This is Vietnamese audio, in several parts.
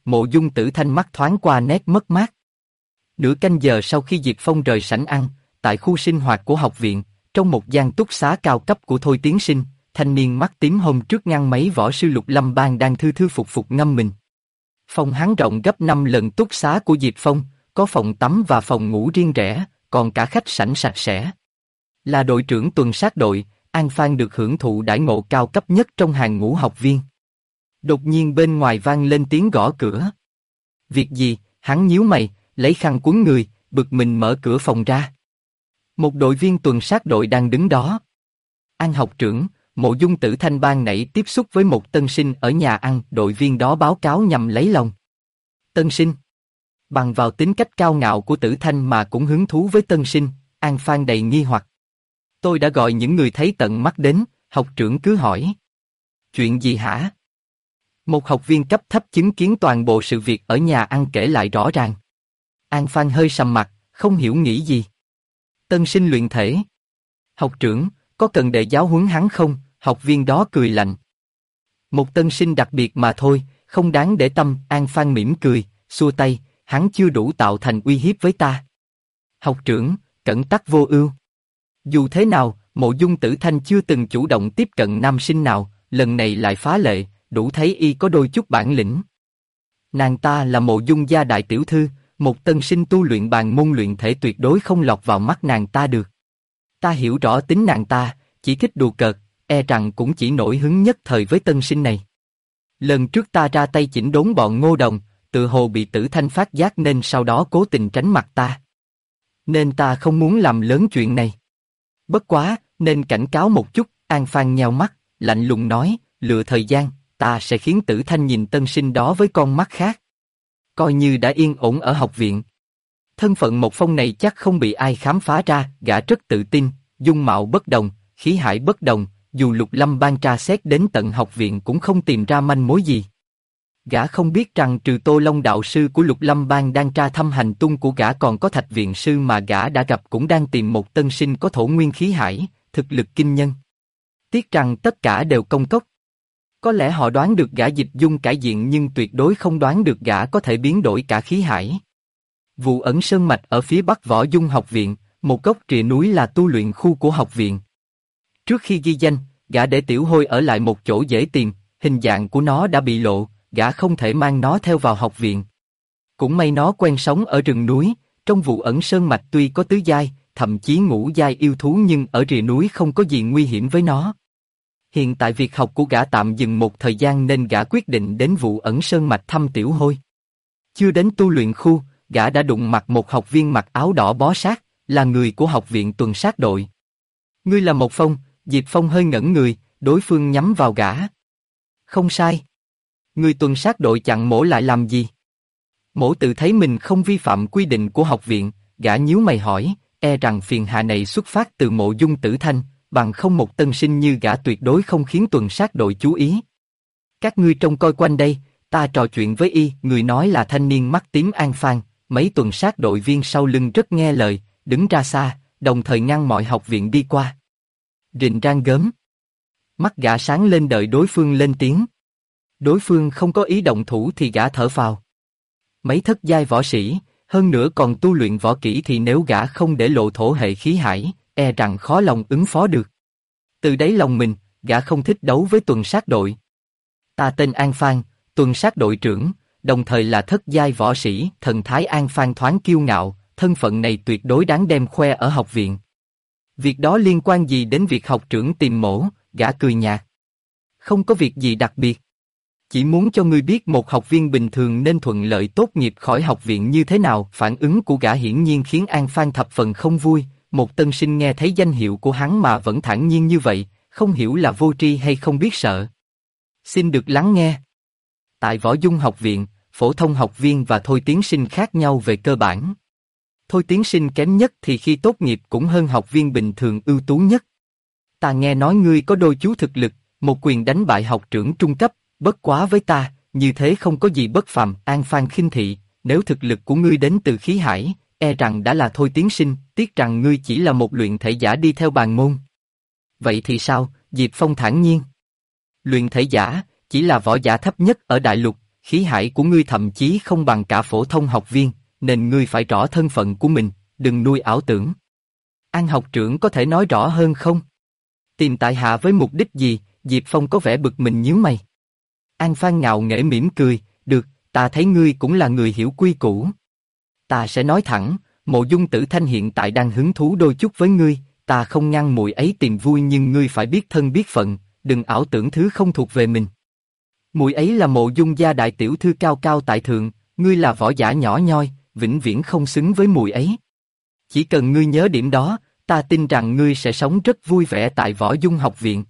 Mộ Dung Tử Thanh mắt thoáng qua nét mất mát. Nửa canh giờ sau khi Diệp Phong rời sảnh ăn, tại khu sinh hoạt của học viện, trong một gian túc xá cao cấp của Thôi Tiến Sinh, thanh niên mắt tím hôm trước ngăn mấy võ sư Lục Lâm Bang đang thư thư phục phục ngâm mình. Phòng hắn rộng gấp 5 lần túc xá của Diệp Phong, có phòng tắm và phòng ngủ riêng rẽ, còn cả khách sảnh sạch sẽ. Là đội trưởng tuần sát đội, An Phan được hưởng thụ đãi ngộ cao cấp nhất trong hàng ngũ học viên. Đột nhiên bên ngoài vang lên tiếng gõ cửa. Việc gì? Hắn nhíu mày, lấy khăn cuốn người, bực mình mở cửa phòng ra. Một đội viên tuần sát đội đang đứng đó. An học trưởng, Mộ Dung Tử Thanh ban nãy tiếp xúc với một tân sinh ở nhà ăn, đội viên đó báo cáo nhằm lấy lòng. Tân sinh? Bằng vào tính cách cao ngạo của Tử Thanh mà cũng hứng thú với tân sinh, An Phan đầy nghi hoặc. Tôi đã gọi những người thấy tận mắt đến, học trưởng cứ hỏi. Chuyện gì hả? Một học viên cấp thấp chứng kiến toàn bộ sự việc ở nhà ăn kể lại rõ ràng. An Phan hơi sầm mặt, không hiểu nghĩ gì. Tân sinh luyện thể. Học trưởng, có cần để giáo huấn hắn không? Học viên đó cười lạnh. Một tân sinh đặc biệt mà thôi, không đáng để tâm. An Phan mỉm cười, xua tay, hắn chưa đủ tạo thành uy hiếp với ta. Học trưởng, cẩn tắc vô ưu. Dù thế nào, Mộ Dung Tử Thanh chưa từng chủ động tiếp cận nam sinh nào, lần này lại phá lệ, đủ thấy y có đôi chút bản lĩnh. Nàng ta là Mộ Dung gia đại tiểu thư, một tân sinh tu luyện bàn môn luyện thể tuyệt đối không lọt vào mắt nàng ta được. Ta hiểu rõ tính nàng ta, chỉ thích đùa cợt, e rằng cũng chỉ nổi hứng nhất thời với tân sinh này. Lần trước ta ra tay chỉnh đốn bọn Ngô Đồng, tự hồ bị Tử Thanh phát giác nên sau đó cố tình tránh mặt ta. Nên ta không muốn làm lớn chuyện này. Bất quá, nên cảnh cáo một chút. An Phan nheo mắt, lạnh lùng nói, lựa thời gian, ta sẽ khiến Tử Thanh nhìn tân sinh đó với con mắt khác. Coi như đã yên ổn ở học viện. Thân phận một phong này chắc không bị ai khám phá ra, gã rất tự tin, dung mạo bất đồng, khí hải bất đồng, dù Lục Lâm Bang tra xét đến tận học viện cũng không tìm ra manh mối gì. Gã không biết rằng trừ Tô Long đạo sư của Lục Lâm Bang đang tra thăm hành tung của gã, còn có Thạch viện sư mà gã đã gặp cũng đang tìm một tân sinh có thổ nguyên khí hải, thực lực kinh nhân. Tiếc rằng tất cả đều công cốc. Có lẽ họ đoán được gã dịch dung cải diện nhưng tuyệt đối không đoán được gã có thể biến đổi cả khí hải. Vụ ẩn sơn mạch ở phía bắc Võ Dung học viện, một gốc rìa núi là tu luyện khu của học viện. Trước khi ghi danh, gã để Tiểu Hôi ở lại một chỗ dễ tìm, hình dạng của nó đã bị lộ, gã không thể mang nó theo vào học viện. Cũng may nó quen sống ở rừng núi, trong vụ ẩn sơn mạch tuy có tứ giai, thậm chí ngũ giai yêu thú nhưng ở rìa núi không có gì nguy hiểm với nó. Hiện tại việc học của gã tạm dừng một thời gian nên gã quyết định đến vụ ẩn sơn mạch thăm Tiểu Hôi. Chưa đến tu luyện khu, gã đã đụng mặt một học viên mặc áo đỏ bó sát, là người của học viện tuần sát đội. Ngươi là một Phong? Diệp Phong hơi ngẩn người, đối phương nhắm vào gã. Không sai. Người tuần sát đội chặn mổ lại làm gì? Mổ tự thấy mình không vi phạm quy định của học viện, gã nhíu mày hỏi, e rằng phiền hà này xuất phát từ Mộ Dung Tử Thanh, bằng không một tân sinh như gã tuyệt đối không khiến tuần sát đội chú ý. Các ngươi trông coi quanh đây, ta trò chuyện với y. Người nói là thanh niên mắt tím An Phan. Mấy tuần sát đội viên sau lưng rất nghe lời, đứng ra xa, đồng thời ngăn mọi học viện đi qua. Rình rang gớm. Mắt gã sáng lên đợi đối phương lên tiếng. Đối phương không có ý động thủ thì gã thở phào. Mấy thất giai võ sĩ, hơn nữa còn tu luyện võ kỹ thì nếu gã không để lộ thổ hệ khí hải, e rằng khó lòng ứng phó được. Từ đáy lòng mình, gã không thích đấu với tuần sát đội. Ta tên An Phan, tuần sát đội trưởng, đồng thời là thất giai võ sĩ. Thần thái An Phan thoáng kiêu ngạo, thân phận này tuyệt đối đáng đem khoe ở học viện. Việc đó liên quan gì đến việc học trưởng tìm mổ? Gã cười nhạt. Không có việc gì đặc biệt. Chỉ muốn cho ngươi biết một học viên bình thường nên thuận lợi tốt nghiệp khỏi học viện như thế nào. Phản ứng của gã hiển nhiên khiến An Phan thập phần không vui. Một tân sinh nghe thấy danh hiệu của hắn mà vẫn thản nhiên như vậy, không hiểu là vô tri hay không biết sợ. Xin được lắng nghe. Tại Võ Dung học viện, phổ thông học viên và thôi tiến sinh khác nhau về cơ bản. Thôi tiến sinh kém nhất thì khi tốt nghiệp cũng hơn học viên bình thường ưu tú nhất. Ta nghe nói ngươi có đôi chú thực lực, một quyền đánh bại học trưởng trung cấp, bất quá với ta, như thế không có gì bất phàm. An Phan khinh thị, nếu thực lực của ngươi đến từ khí hải, e rằng đã là thôi tiến sinh, tiếc rằng ngươi chỉ là một luyện thể giả đi theo bàn môn. Vậy thì sao? Diệp Phong thản nhiên. Luyện thể giả, chỉ là võ giả thấp nhất ở đại lục, khí hải của ngươi thậm chí không bằng cả phổ thông học viên, nên ngươi phải rõ thân phận của mình, đừng nuôi ảo tưởng. An học trưởng có thể nói rõ hơn không? Tìm tại hạ với mục đích gì? Diệp Phong có vẻ bực mình nhíu mày. An Phan ngạo nghễ mỉm cười, được, ta thấy ngươi cũng là người hiểu quy củ. Ta sẽ nói thẳng, Mộ Dung Tử Thanh hiện tại đang hứng thú đôi chút với ngươi, ta không ngăn muội ấy tìm vui nhưng ngươi phải biết thân biết phận, đừng ảo tưởng thứ không thuộc về mình. Muội ấy là Mộ Dung gia đại tiểu thư cao cao tại thượng, ngươi là võ giả nhỏ nhoi, vĩnh viễn không xứng với muội ấy. Chỉ cần ngươi nhớ điểm đó, ta tin rằng ngươi sẽ sống rất vui vẻ tại Võ Dung học viện.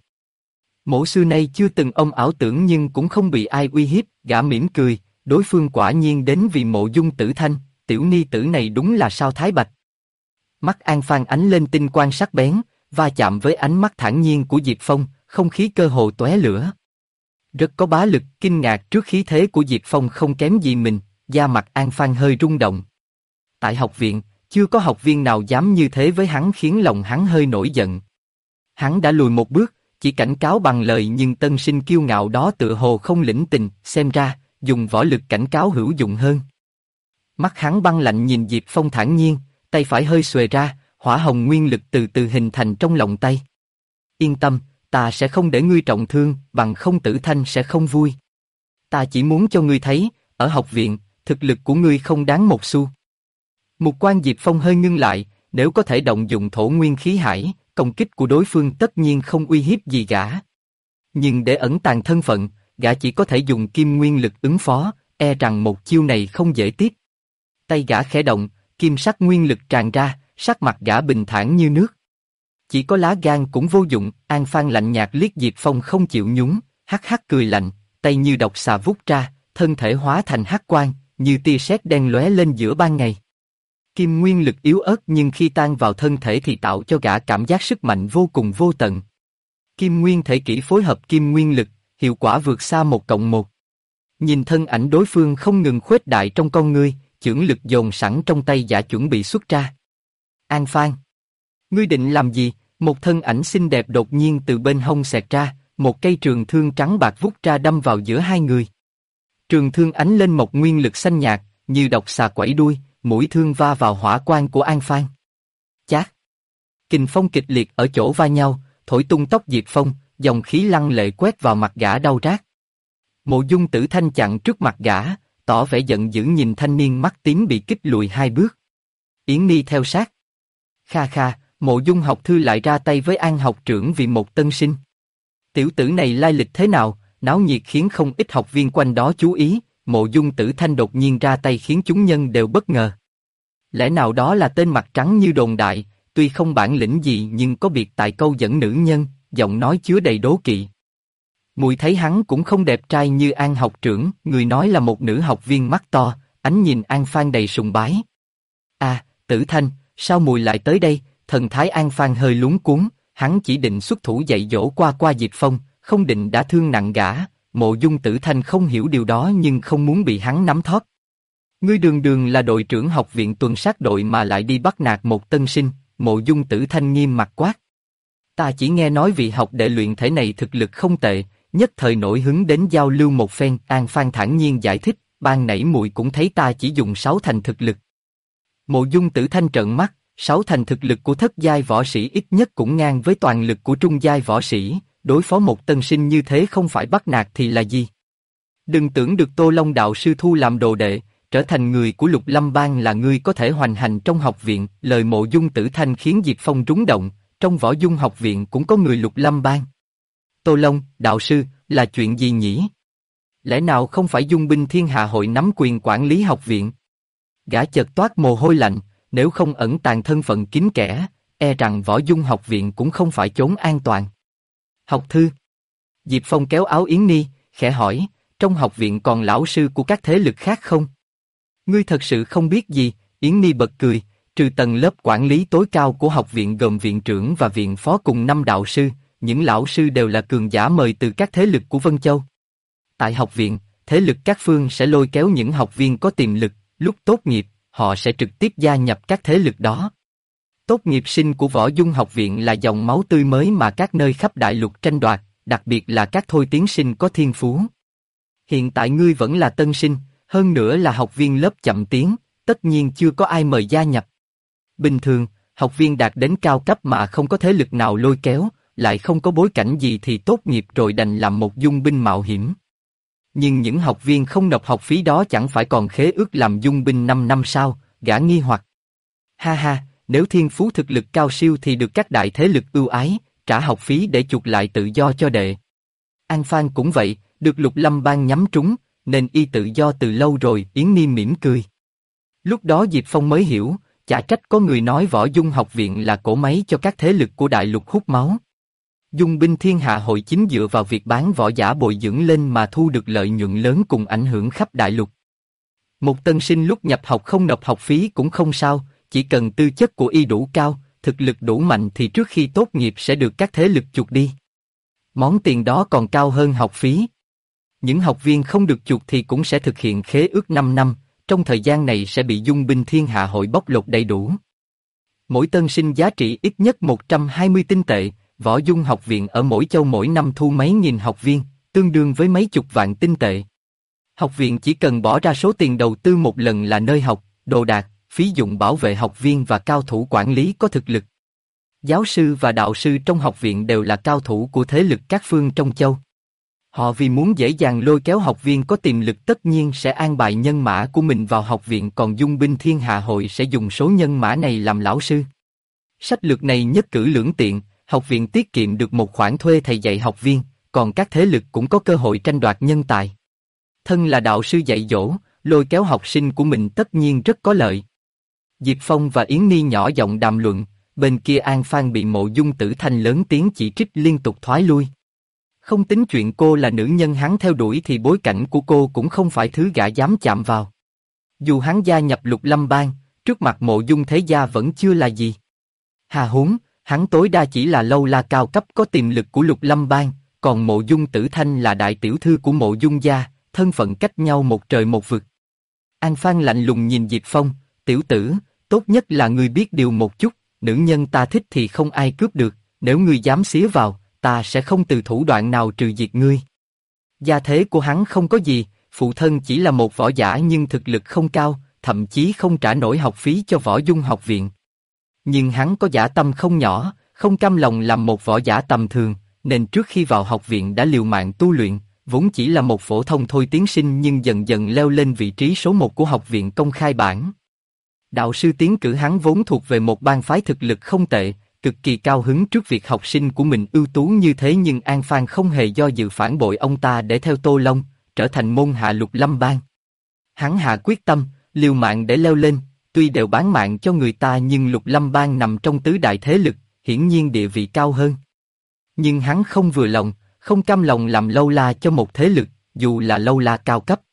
Mỗ xưa nay chưa từng ôm ảo tưởng nhưng cũng không bị ai uy hiếp, gã mỉm cười, đối phương quả nhiên đến vì Mộ Dung Tử Thanh, tiểu ni tử này đúng là sao thái bạch. Mắt An Phan ánh lên tinh quang sắc bén, va chạm với ánh mắt thản nhiên của Diệp Phong, không khí cơ hồ tóe lửa. Rất có bá lực, kinh ngạc trước khí thế của Diệp Phong không kém gì mình, da mặt An Phan hơi rung động. Tại học viện, chưa có học viên nào dám như thế với hắn khiến lòng hắn hơi nổi giận. Hắn đã lùi một bước, chỉ cảnh cáo bằng lời nhưng tân sinh kiêu ngạo đó tựa hồ không lĩnh tình, xem ra, dùng võ lực cảnh cáo hữu dụng hơn. Mắt hắn băng lạnh nhìn Diệp Phong thản nhiên, tay phải hơi xuề ra, hỏa hồng nguyên lực từ từ hình thành trong lòng tay. Yên tâm, ta sẽ không để ngươi trọng thương, bằng không Tử Thanh sẽ không vui. Ta chỉ muốn cho ngươi thấy, ở học viện, thực lực của ngươi không đáng một xu. Mục quan Diệp Phong hơi ngưng lại, nếu có thể động dụng thổ nguyên khí hải, công kích của đối phương tất nhiên không uy hiếp gì gã. Nhưng để ẩn tàng thân phận, gã chỉ có thể dùng kim nguyên lực ứng phó, e rằng một chiêu này không dễ tiếp. Tay gã khẽ động, kim sắc nguyên lực tràn ra, sắc mặt gã bình thản như nước. Chỉ có lá gan cũng vô dụng, An Phan lạnh nhạt liếc Diệp Phong không chịu nhún, hắc hắc cười lạnh, tay như độc xà vút ra, thân thể hóa thành hắc quang, như tia sét đen lóe lên giữa ban ngày. Kim nguyên lực yếu ớt nhưng khi tan vào thân thể thì tạo cho gã cảm giác sức mạnh vô cùng vô tận. Kim nguyên thể kỹ phối hợp kim nguyên lực, hiệu quả vượt xa 1+1. Nhìn thân ảnh đối phương không ngừng khuếch đại trong con ngươi, chưởng lực dồn sẵn trong tay gã chuẩn bị xuất ra. An Phan, ngươi định làm gì? Một thân ảnh xinh đẹp đột nhiên từ bên hông xẹt ra, một cây trường thương trắng bạc vút ra đâm vào giữa hai người. Trường thương ánh lên một nguyên lực xanh nhạt, như độc xà quẩy đuôi, mũi thương va vào hỏa quan của An Phan. Chát! Kình phong kịch liệt ở chỗ va nhau, thổi tung tóc Diệp Phong, dòng khí lăng lệ quét vào mặt gã đau rát. Mộ Dung Tử Thanh chặn trước mặt gã, tỏ vẻ giận dữ nhìn thanh niên mắt tím bị kích lùi 2 bước. Yến Ni theo sát. Kha kha, Mộ Dung học thư lại ra tay với An học trưởng vì một tân sinh. Tiểu tử này lai lịch thế nào? Náo nhiệt khiến không ít học viên quanh đó chú ý. Mộ Dung Tử Thanh đột nhiên ra tay khiến chúng nhân đều bất ngờ. Lẽ nào đó là tên mặt trắng như đồn đại, tuy không bản lĩnh gì nhưng có biệt tài câu dẫn nữ nhân, giọng nói chứa đầy đố kỵ. Mùi thấy hắn cũng không đẹp trai như An học trưởng, người nói là một nữ học viên mắt to, ánh nhìn An Phan đầy sùng bái. À, Tử Thanh, sao mùi lại tới đây? Thần thái An Phan hơi luống cuống, hắn chỉ định xuất thủ dạy dỗ qua Diệp Phong, không định đã thương nặng gã. Mộ Dung Tử Thanh không hiểu điều đó nhưng không muốn bị hắn nắm thóp. Ngươi đường đường là đội trưởng học viện tuần sát đội mà lại đi bắt nạt một tân sinh. Mộ Dung Tử Thanh nghiêm mặt quát. Ta chỉ nghe nói vị học đệ luyện thể này thực lực không tệ, nhất thời nổi hứng đến giao lưu một phen. An Phan thản nhiên giải thích, ban nãy muội cũng thấy ta chỉ dùng 6 thành thực lực. Mộ Dung Tử Thanh trợn mắt, 6 thành thực lực của thất giai võ sĩ ít nhất cũng ngang với toàn lực của trung giai võ sĩ. Đối phó một tân sinh như thế không phải bắt nạt thì là gì? Đừng tưởng được Tô Long đạo sư thu làm đồ đệ, trở thành người của Lục Lâm Bang là ngươi có thể hoành hành trong học viện. Lời Mộ Dung Tử Thanh khiến Diệp Phong rúng động, trong Võ Dung học viện cũng có người Lục Lâm Bang. Tô Long, đạo sư, là chuyện gì nhỉ? Lẽ nào không phải Dung binh thiên hạ hội nắm quyền quản lý học viện? Gã chợt toát mồ hôi lạnh, nếu không ẩn tàng thân phận kín kẽ, e rằng Võ Dung học viện cũng không phải chốn an toàn. Học thư. Diệp Phong kéo áo Yến Ni, khẽ hỏi, trong học viện còn lão sư của các thế lực khác không? Ngươi thật sự không biết gì? Yến Ni bật cười, trừ tầng lớp quản lý tối cao của học viện gồm viện trưởng và viện phó cùng 5 đạo sư, những lão sư đều là cường giả mời từ các thế lực của Vân Châu. Tại học viện, thế lực các phương sẽ lôi kéo những học viên có tiềm lực, lúc tốt nghiệp, họ sẽ trực tiếp gia nhập các thế lực đó. Tốt nghiệp sinh của Võ Dung học viện là dòng máu tươi mới mà các nơi khắp đại lục tranh đoạt, đặc biệt là các thôi tiến sinh có thiên phú. Hiện tại ngươi vẫn là tân sinh, hơn nữa là học viên lớp chậm tiến, tất nhiên chưa có ai mời gia nhập. Bình thường, học viên đạt đến cao cấp mà không có thế lực nào lôi kéo, lại không có bối cảnh gì thì tốt nghiệp rồi đành làm một dung binh mạo hiểm. Nhưng những học viên không nộp học phí đó chẳng phải còn khế ước làm dung binh 5 năm sao, gã nghi hoặc. Ha ha, nếu thiên phú thực lực cao siêu thì được các đại thế lực ưu ái, trả học phí để chuộc lại tự do cho đệ. An Phan cũng vậy, được Lục Lâm Bang nhắm trúng, nên y tự do từ lâu rồi. Yến Ni mỉm cười. Lúc đó Diệp Phong mới hiểu, chả trách có người nói Võ Dung học viện là cỗ máy cho các thế lực của đại lục hút máu. Dung binh thiên hạ hội chính dựa vào việc bán võ giả bồi dưỡng lên mà thu được lợi nhuận lớn cùng ảnh hưởng khắp đại lục. Một tân sinh lúc nhập học không nộp học phí cũng không sao, chỉ cần tư chất của y đủ cao, thực lực đủ mạnh thì trước khi tốt nghiệp sẽ được các thế lực chuộc đi. Món tiền đó còn cao hơn học phí. Những học viên không được chuộc thì cũng sẽ thực hiện khế ước 5 năm, trong thời gian này sẽ bị dung binh thiên hạ hội bóc lột đầy đủ. Mỗi tân sinh giá trị ít nhất 120 tinh tệ, Võ Dung học viện ở mỗi châu mỗi năm thu mấy nghìn học viên, tương đương với mấy chục vạn tinh tệ. Học viện chỉ cần bỏ ra số tiền đầu tư một lần là nơi học, đồ đạc, phí dụng bảo vệ học viên và cao thủ quản lý có thực lực. Giáo sư và đạo sư trong học viện đều là cao thủ của thế lực các phương trong châu. Họ vì muốn dễ dàng lôi kéo học viên có tiềm lực tất nhiên sẽ an bài nhân mã của mình vào học viện, còn dung binh thiên hạ hội sẽ dùng số nhân mã này làm lão sư. Sách lược này nhất cử lưỡng tiện, học viện tiết kiệm được một khoản thuê thầy dạy học viên, còn các thế lực cũng có cơ hội tranh đoạt nhân tài. Thân là đạo sư dạy dỗ, lôi kéo học sinh của mình tất nhiên rất có lợi. Diệp Phong và Yến Ni nhỏ giọng đàm luận, bên kia An Phan bị Mộ Dung Tử Thanh lớn tiếng chỉ trích liên tục thoái lui. Không tính chuyện cô là nữ nhân hắn theo đuổi thì bối cảnh của cô cũng không phải thứ gã dám chạm vào. Dù hắn gia nhập Lục Lâm Bang, trước mặt Mộ Dung thế gia vẫn chưa là gì. Hà huống, hắn tối đa chỉ là lâu la cao cấp có tiềm lực của Lục Lâm Bang, còn Mộ Dung Tử Thanh là đại tiểu thư của Mộ Dung gia, thân phận cách nhau một trời một vực. An Phan lạnh lùng nhìn Diệp Phong, tiểu tử, tốt nhất là ngươi biết điều một chút, nữ nhân ta thích thì không ai cướp được, nếu ngươi dám xía vào, ta sẽ không từ thủ đoạn nào trừ diệt ngươi. Gia thế của hắn không có gì, phụ thân chỉ là một võ giả nhưng thực lực không cao, thậm chí không trả nổi học phí cho Võ Dung học viện. Nhưng hắn có dã tâm không nhỏ, không cam lòng làm một võ giả tầm thường, nên trước khi vào học viện đã liều mạng tu luyện, vốn chỉ là một phổ thông thôi tiến sinh nhưng dần dần leo lên vị trí số 1 của học viện công khai bảng. Đạo sư tiến cử hắn vốn thuộc về một bang phái thực lực không tệ, cực kỳ cao hứng trước việc học sinh của mình ưu tú như thế, nhưng An Phan không hề do dự phản bội ông ta để theo Tô Long, trở thành môn hạ Lục Lâm Bang. Hắn hạ quyết tâm, liều mạng để leo lên, tuy đều bán mạng cho người ta nhưng Lục Lâm Bang nằm trong tứ đại thế lực, hiển nhiên địa vị cao hơn. Nhưng hắn không vừa lòng, không cam lòng làm lâu la cho một thế lực, dù là lâu la cao cấp.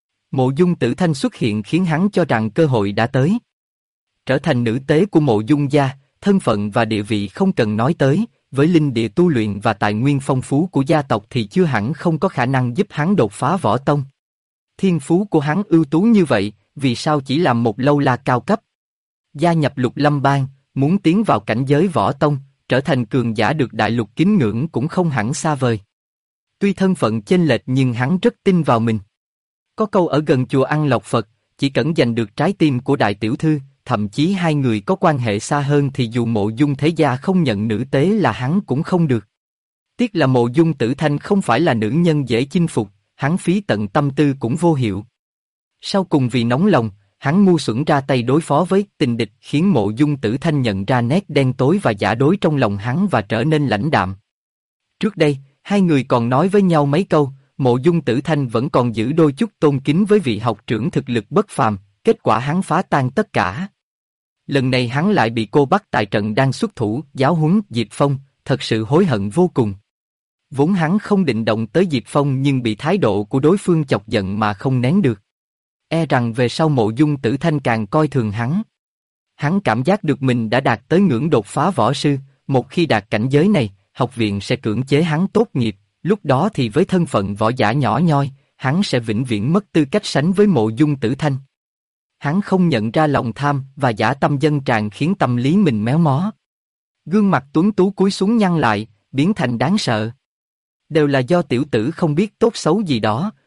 Mộ Dung Tử Thanh xuất hiện khiến hắn cho rằng cơ hội đã tới. Trở thành nữ tế của Mộ Dung gia, thân phận và địa vị không cần nói tới, với linh địa tu luyện và tài nguyên phong phú của gia tộc thì chưa hẳn không có khả năng giúp hắn đột phá võ tông. Thiên phú của hắn ưu tú như vậy, vì sao chỉ làm một lâu la cao cấp? Gia nhập Lục Lâm Bang, muốn tiến vào cảnh giới võ tông, trở thành cường giả được đại lục kính ngưỡng cũng không hẳn xa vời. Tuy thân phận chênh lệch nhưng hắn rất tin vào mình. Có câu ở gần chùa Ăn Lộc Phật, chỉ cần giành được trái tim của đại tiểu thư, thậm chí hai người có quan hệ xa hơn thì dù Mộ Dung thế gia không nhận nữ tế là hắn cũng không được. Tiếc là Mộ Dung Tử Thanh không phải là nữ nhân dễ chinh phục, hắn phí tận tâm tư cũng vô hiệu. Sau cùng vì nóng lòng, hắn ngu xuẩn ra tay đối phó với tình địch khiến Mộ Dung Tử Thanh nhận ra nét đen tối và giả dối trong lòng hắn và trở nên lãnh đạm. Trước đây, hai người còn nói với nhau mấy câu, Mộ Dung Tử Thanh vẫn còn giữ đôi chút tôn kính với vị học trưởng thực lực bất phàm, kết quả hắn phá tan tất cả. Lần này hắn lại bị cô bắt tại trận đang xuất thủ giáo huấn Diệp Phong, thật sự hối hận vô cùng. Vốn hắn không định động tới Diệp Phong nhưng bị thái độ của đối phương chọc giận mà không nén được. E rằng về sau Mộ Dung Tử Thanh càng coi thường hắn. Hắn cảm giác được mình đã đạt tới ngưỡng đột phá võ sư, một khi đạt cảnh giới này, học viện sẽ cưỡng chế hắn tốt nghiệp, lúc đó thì với thân phận võ giả nhỏ nhoi, hắn sẽ vĩnh viễn mất tư cách sánh với Mộ Dung Tử Thanh. Hắn không nhận ra lòng tham và dã tâm dân tràn khiến tâm lý mình méo mó. Gương mặt tuấn tú cúi xuống nhăn lại, biến thành đáng sợ. Đều là do tiểu tử không biết tốt xấu gì đó,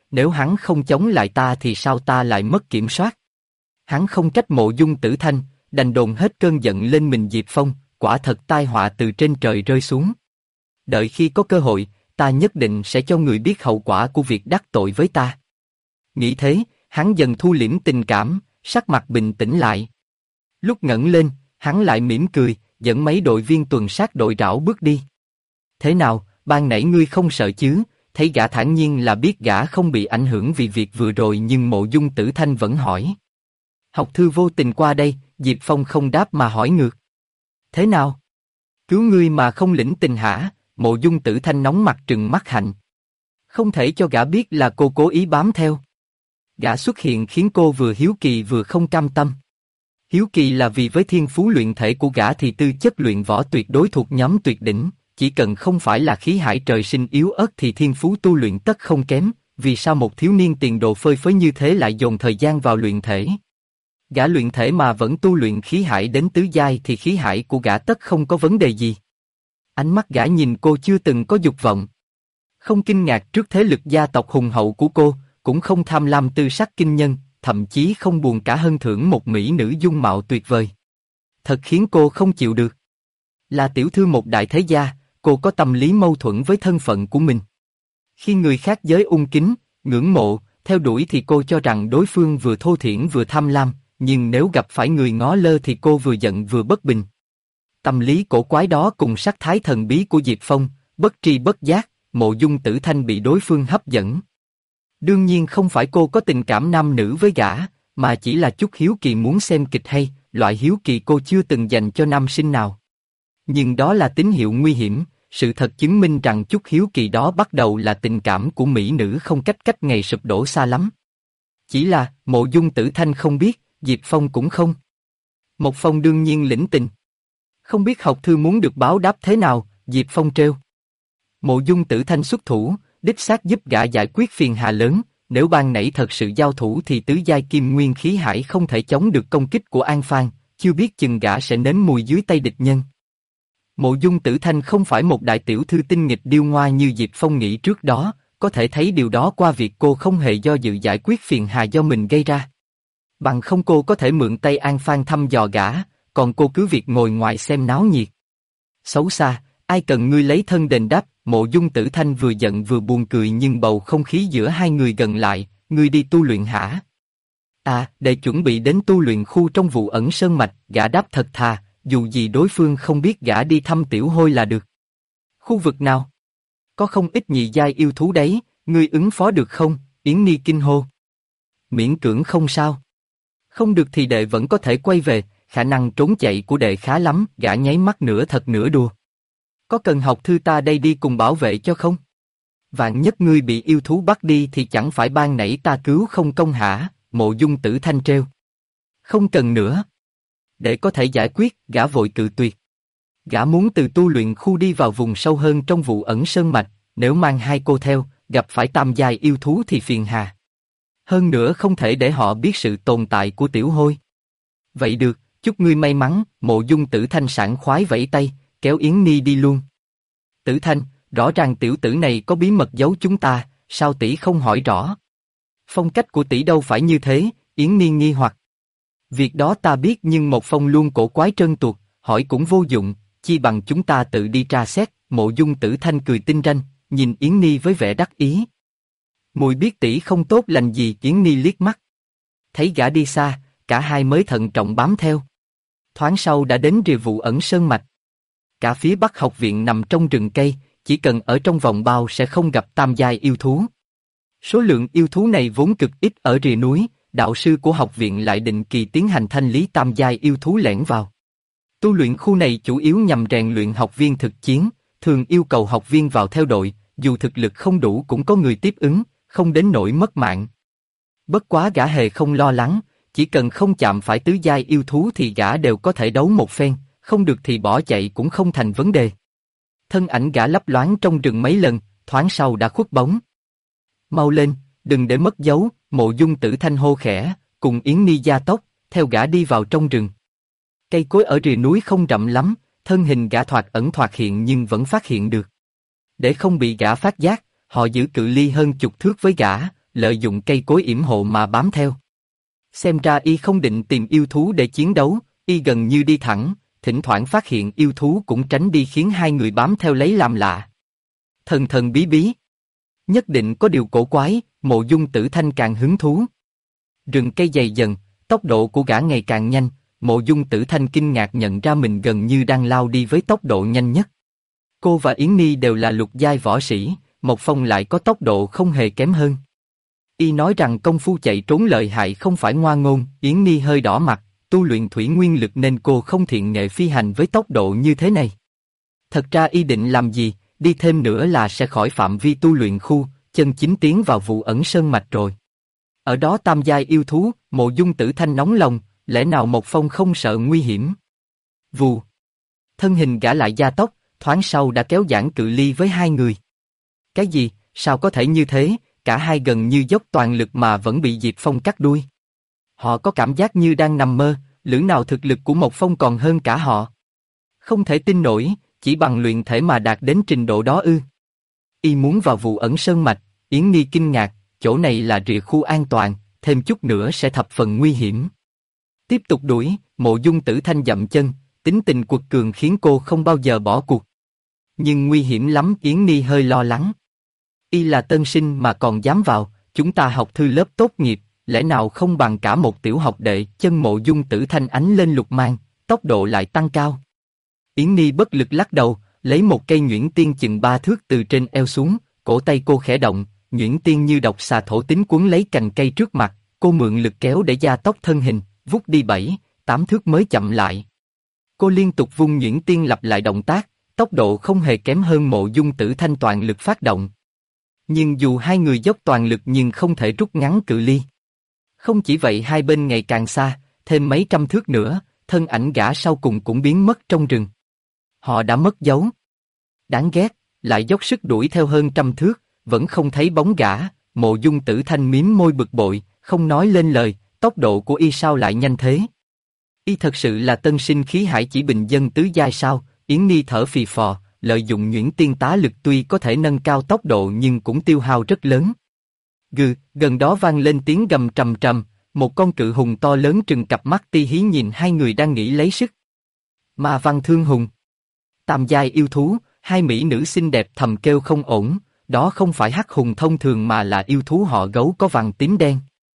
nếu hắn không chống lại ta thì sao ta lại mất kiểm soát? Hắn không trách Mộ Dung Tử Thanh, đành đồn hết cơn giận lên mình Diệp Phong, quả thật tai họa từ trên trời rơi xuống. Đợi khi có cơ hội, ta nhất định sẽ cho người biết hậu quả của việc đắc tội với ta. Nghĩ thế, hắn dần thu liễm tình cảm, sắc mặt bình tĩnh lại. Lúc ngẩng lên, hắn lại mỉm cười, dẫn mấy đội viên tuần sát đội rảo bước đi. Thế nào, ban nãy ngươi không sợ chứ? Thấy gã thản nhiên là biết gã không bị ảnh hưởng vì việc vừa rồi, nhưng Mộ Dung Tử Thanh vẫn hỏi. Học thư vô tình qua đây, Diệp Phong không đáp mà hỏi ngược. Thế nào? Cứu ngươi mà không lĩnh tình hả? Mộ Dung Tử Thanh nóng mặt trừng mắt hạnh. Không thể cho gã biết là cô cố ý bám theo. Gã xuất hiện khiến cô vừa hiếu kỳ vừa không cam tâm. Hiếu kỳ là vì với thiên phú luyện thể của gã thì tư chất luyện võ tuyệt đối thuộc nhóm tuyệt đỉnh, chỉ cần không phải là khí hải trời sinh yếu ớt thì thiên phú tu luyện tất không kém, vì sao một thiếu niên tiền đồ phơi phới như thế lại dồn thời gian vào luyện thể? Gã luyện thể mà vẫn tu luyện khí hải đến tứ giai thì khí hải của gã tất không có vấn đề gì. Ánh mắt gã nhìn cô chưa từng có dục vọng. Không kinh ngạc trước thế lực gia tộc hùng hậu của cô, cũng không tham lam tư sắc kinh nhân, thậm chí không buồn cả hân thưởng một mỹ nữ dung mạo tuyệt vời. Thật khiến cô không chịu được. Là tiểu thư một đại thế gia, cô có tâm lý mâu thuẫn với thân phận của mình. Khi người khác giới ung kính, ngưỡng mộ, theo đuổi thì cô cho rằng đối phương vừa thô thiển vừa tham lam, nhưng nếu gặp phải người ngó lơ thì cô vừa giận vừa bất bình. Tâm lý cổ quái đó cùng sắc thái thần bí của Diệp Phong, bất tri bất giác, Mộ Dung Tử Thanh bị đối phương hấp dẫn. Đương nhiên không phải cô có tình cảm nam nữ với gã, mà chỉ là chút hiếu kỳ muốn xem kịch hay, loại hiếu kỳ cô chưa từng dành cho nam sinh nào. Nhưng đó là tín hiệu nguy hiểm, sự thật chứng minh rằng chút hiếu kỳ đó bắt đầu là tình cảm của mỹ nữ không cách ngày sụp đổ xa lắm. Chỉ là, Mộ Dung Tử Thanh không biết, Diệp Phong cũng không. Một Phong đương nhiên lĩnh tình. Không biết học thư muốn được báo đáp thế nào, Diệp Phong trêu. Mộ Dung Tử Thanh xuất thủ, đích xác giúp gã giải quyết phiền hà lớn, nếu ban nãy thật sự giao thủ thì tứ giai kim nguyên khí hải không thể chống được công kích của An Phan, chưa biết chừng gã sẽ nếm mùi dưới tay địch nhân. Mộ Dung Tử Thanh không phải một đại tiểu thư tinh nghịch điêu ngoa như Diệp Phong nghĩ trước đó, có thể thấy điều đó qua việc cô không hề do dự giải quyết phiền hà do mình gây ra. Bằng không cô có thể mượn tay An Phan thăm dò gã, còn cô cứ việc ngồi ngoài xem náo nhiệt. Xấu xa, ai cần ngươi lấy thân đền đáp? Mộ Dung Tử Thanh vừa giận vừa buồn cười, nhưng bầu không khí giữa hai người gần lại. Ngươi đi tu luyện hả? À, để chuẩn bị đến tu luyện khu trong Vụ Ẩn Sơn Mạch. Gã đáp thật thà, dù gì đối phương không biết gã đi thăm Tiểu Hôi là được. Khu vực nào? Có không ít nhị giai yêu thú đấy, ngươi ứng phó được không? Yến Ni kinh hô. Miễn cưỡng không sao. Không được thì đệ vẫn có thể quay về, khả năng trốn chạy của đệ khá lắm. Gã nháy mắt nửa thật nửa đùa. Có cần học thư ta đây đi cùng bảo vệ cho không? Vạn nhất ngươi bị yêu thú bắt đi thì chẳng phải ban nãy ta cứu không công hả? Mộ Dung Tử Thanh treo. Không cần nữa. Để có thể giải quyết, gã vội cự tuyệt. Gã muốn từ tu luyện khu đi vào vùng sâu hơn trong Vụ Ẩn Sơn Mạch, nếu mang hai cô theo, gặp phải tam giai yêu thú thì phiền hà. Hơn nữa không thể để họ biết sự tồn tại của Tiểu Hôi. Vậy được, chúc ngươi may mắn. Mộ Dung Tử Thanh sảng khoái vẫy tay, kéo Yến Ni đi luôn. Tử Thanh, rõ ràng tiểu tử này có bí mật giấu chúng ta, sao tỷ không hỏi rõ? Phong cách của tỷ đâu phải như thế, Yến Ni nghi hoặc. Việc đó ta biết, nhưng một Phong luôn cổ quái trơn tuột, hỏi cũng vô dụng, chi bằng chúng ta tự đi tra xét. Mộ Dung Tử Thanh cười tinh ranh, nhìn Yến Ni với vẻ đắc ý. Mùi biết tỷ không tốt lành gì. Yến Ni liếc mắt. Thấy gã đi xa, cả hai mới thận trọng bám theo. Thoáng sau đã đến rìa Vụ Ẩn Sơn Mạch. Cả phía Bắc học viện nằm trong rừng cây, chỉ cần ở trong vòng bao sẽ không gặp tam giai yêu thú. Số lượng yêu thú này vốn cực ít ở rìa núi, đạo sư của học viện lại định kỳ tiến hành thanh lý tam giai yêu thú lẻn vào. Tu luyện khu này chủ yếu nhằm rèn luyện học viên thực chiến, thường yêu cầu học viên vào theo đội, dù thực lực không đủ cũng có người tiếp ứng, không đến nỗi mất mạng. Bất quá gã hề không lo lắng, chỉ cần không chạm phải tứ giai yêu thú thì gã đều có thể đấu một phen, không được thì bỏ chạy cũng không thành vấn đề. Thân ảnh gã lấp loáng trong rừng mấy lần, thoáng sau đã khuất bóng. Mau lên, đừng để mất dấu. Mộ Dung Tử Thanh hô khẽ, cùng Yến Ni gia tốc, theo gã đi vào trong rừng. Cây cối ở rìa núi không rậm lắm, thân hình gã thoạt ẩn thoạt hiện nhưng vẫn phát hiện được. Để không bị gã phát giác, họ giữ cự ly hơn chục thước với gã, lợi dụng cây cối yểm hộ mà bám theo. Xem ra y không định tìm yêu thú để chiến đấu, y gần như đi thẳng, thỉnh thoảng phát hiện yêu thú cũng tránh đi khiến hai người bám theo lấy làm lạ. Thần thần bí bí. Nhất định có điều cổ quái, Mộ Dung Tử Thanh càng hứng thú. Rừng cây dày dần, tốc độ của gã ngày càng nhanh, Mộ Dung Tử Thanh kinh ngạc nhận ra mình gần như đang lao đi với tốc độ nhanh nhất. Cô và Yến Nhi đều là lục giai võ sĩ, Mộc Phong lại có tốc độ không hề kém hơn. Y nói rằng công phu chạy trốn lợi hại không phải ngoa ngôn, Yến Nhi hơi đỏ mặt, tu luyện thủy nguyên lực nên cô không thiện nghệ phi hành với tốc độ như thế này. Thật ra y định làm gì, đi thêm nữa là sẽ khỏi phạm vi tu luyện khu, chân chính tiến vào vụ ẩn sơn mạch rồi. Ở đó tam giai yêu thú, Mộ Dung Tử Thanh nóng lòng, lẽ nào Mộc Phong không sợ nguy hiểm? Vù. Thân hình gã lại gia tốc, thoáng sau đã kéo giãn cự ly với hai người. Cái gì, sao có thể như thế, cả hai gần như dốc toàn lực mà vẫn bị Diệp Phong cắt đuôi. Họ có cảm giác như đang nằm mơ, lưỡng nào thực lực của Mộc Phong còn hơn cả họ. Không thể tin nổi, chỉ bằng luyện thể mà đạt đến trình độ đó ư? Y muốn vào vụ ẩn sơn mạch, Yến Nhi kinh ngạc, chỗ này là rìa khu an toàn, thêm chút nữa sẽ thập phần nguy hiểm. Tiếp tục đuổi, Mộ Dung Tử Thanh dậm chân, tính tình quật cường khiến cô không bao giờ bỏ cuộc. Nhưng nguy hiểm lắm, Yến Nhi hơi lo lắng. Y là tân sinh mà còn dám vào, chúng ta học thư lớp tốt nghiệp, lẽ nào không bằng cả một tiểu học đệ? Chân Mộ Dung Tử Thanh ánh lên lục mang, tốc độ lại tăng cao. Yến Nhi bất lực lắc đầu, lấy một cây nhuyễn tiên chừng 3 thước từ trên eo xuống, cổ tay cô khẽ động, nhuyễn tiên như độc xà thổ tính cuốn lấy cành cây trước mặt, cô mượn lực kéo để gia tốc thân hình, vút đi 7-8 thước mới chậm lại. Cô liên tục vung nhuyễn tiên lặp lại động tác, tốc độ không hề kém hơn Mộ Dung Tử Thanh toàn lực phát động. Nhưng dù hai người dốc toàn lực nhưng không thể rút ngắn cự ly. Không chỉ vậy, hai bên ngày càng xa, thêm mấy trăm thước nữa, thân ảnh gã sau cùng cũng biến mất trong rừng. Họ đã mất dấu. Đáng ghét, lại dốc sức đuổi theo hơn trăm thước, vẫn không thấy bóng gã. Mộ Dung Tử Thanh mím môi bực bội, không nói lên lời, tốc độ của y sao lại nhanh thế? Y thật sự là tân sinh khí hải chỉ bình dân tứ giai sao? Yến Nhi thở phì phò, lợi dụng nhuyễn tiên tá lực tuy có thể nâng cao tốc độ nhưng cũng tiêu hao rất lớn. Gần đó vang lên tiếng gầm trầm trầm, một con cự hùng to lớn trừng cặp mắt ti hí nhìn hai người đang nghỉ lấy sức. Ma Văn Thương Hùng. Tam giai yêu thú, hai mỹ nữ xinh đẹp thầm kêu không ổn, đó không phải hắc hùng thông thường mà là yêu thú họ Gấu có vằn tím đen.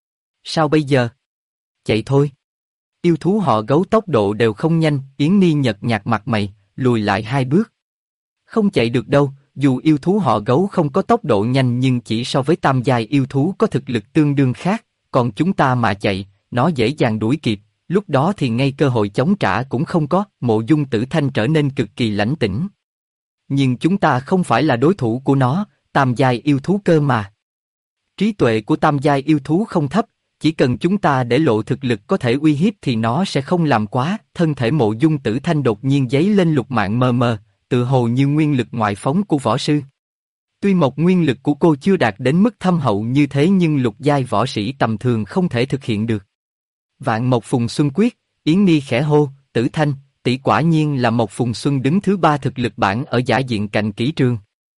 Sao bây giờ? Chạy thôi. Yêu thú họ Gấu tốc độ đều không nhanh, Yến Nhi nhợt nhạt mặt mày, lùi lại 2 bước. Không chạy được đâu, dù yêu thú họ Gấu không có tốc độ nhanh nhưng chỉ so với tam giai yêu thú có thực lực tương đương khác, còn chúng ta mà chạy, nó dễ dàng đuổi kịp, lúc đó thì ngay cơ hội chống trả cũng không có. Mộ Dung Tử Thanh trở nên cực kỳ lãnh tĩnh. Nhưng chúng ta không phải là đối thủ của nó, tam giai yêu thú cơ mà. Trí tuệ của tam giai yêu thú không thấp, chỉ cần chúng ta để lộ thực lực có thể uy hiếp thì nó sẽ không làm quá. Thân thể Mộ Dung Tử Thanh đột nhiên giấy lên lục mạng mờ mờ, tự hồ như nguyên lực ngoại phóng của võ sư. Tuy một nguyên lực của cô chưa đạt đến mức thâm hậu như thế nhưng lục giai võ sĩ tầm thường không thể thực hiện được. Vạn Mộc Phùng Xuân quyết, Yến Nhi khẽ hô, Tử Thanh, tỷ quả nhiên là Mộc Phùng Xuân đứng thứ 3 thực lực bảng ở giả diện cạnh kỹ trường.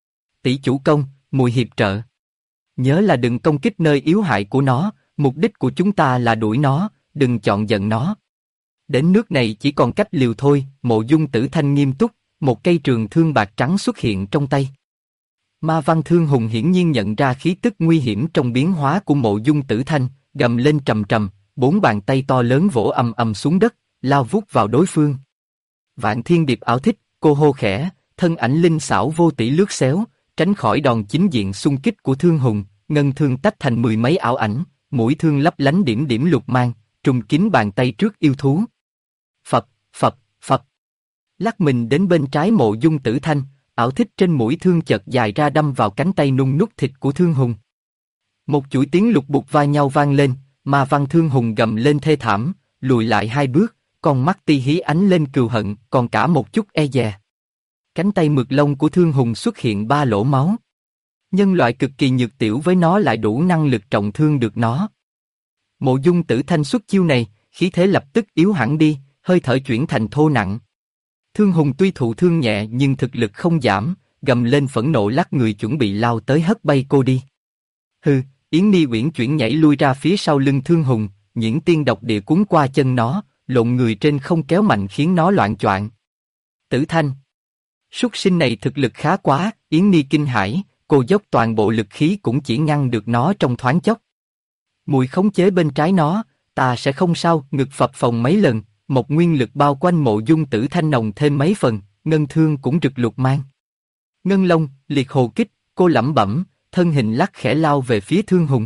Tỷ chủ công, mùi hiệp trợ. Nhớ là đừng công kích nơi yếu hại của nó, mục đích của chúng ta là đuổi nó, đừng chọn giận nó. Đến nước này chỉ còn cách liều thôi. Mộ Dung Tử Thanh nghiêm túc, một cây trường thương bạc trắng xuất hiện trong tay. Ma Văn Thương Hùng hiển nhiên nhận ra khí tức nguy hiểm trong biến hóa của Mộ Dung Tử Thanh, gầm lên trầm trầm, 4 bàn tay to lớn vỗ ầm ầm xuống đất, lao vút vào đối phương. Vạn Thiên Điệp ảo thích, cô hô khẽ, thân ảnh linh xảo vô tỷ lướt xéo, tránh khỏi đòn chính diện xung kích của Thương Hùng, ngân thương tách thành 10 mấy ảo ảnh, mũi thương lấp lánh điểm điểm lục mang, trùng kín bàn tay trước yêu thú. Phập, phập, phập. Lắc mình đến bên trái Mộ Dung Tử Thanh, ảo thích trên mũi thương chợt dài ra đâm vào cánh tay nung nút thịt của Thương Hùng. Một chuỗi tiếng lục bục va nhau vang lên, mà Văn Thương Hùng gầm lên thê thảm, lùi lại 2 bước, con mắt ti hí ánh lên cừu hận, còn cả một chút e dè. Cánh tay mượt lông của Thương Hùng xuất hiện 3 lỗ máu. Nhân loại cực kỳ nhược tiểu với nó lại đủ năng lực trọng thương được nó. Mộ Dung Tử Thanh xuất chiêu này, khí thế lập tức yếu hẳn đi, hơi thở chuyển thành thô nặng. Thương Hùng tuy thụ thương nhẹ nhưng thực lực không giảm, gầm lên phẫn nộ lắc người chuẩn bị lao tới hất bay cô đi. Yến Ni uyển chuyển nhảy lui ra phía sau lưng Thương Hùng, những tiên độc địa cuốn qua chân nó, lộn người trên không kéo mạnh khiến nó loạng choạng. Tử Thanh, súc sinh này thực lực khá quá, Yến Ni kinh hãi, cô dốc toàn bộ lực khí cũng chỉ ngăn được nó trong thoáng chốc. Mùi khống chế bên trái nó, ta sẽ không sao, ngực phập phồng mấy lần, một nguyên lực bao quanh Mộ Dung Tử Thanh nồng thêm mấy phần, ngân thương cũng rực lục mang. Ngân Long, liệt hồ kích, cô lẩm bẩm, thân hình lắc khẽ lao về phía Thương Hùng.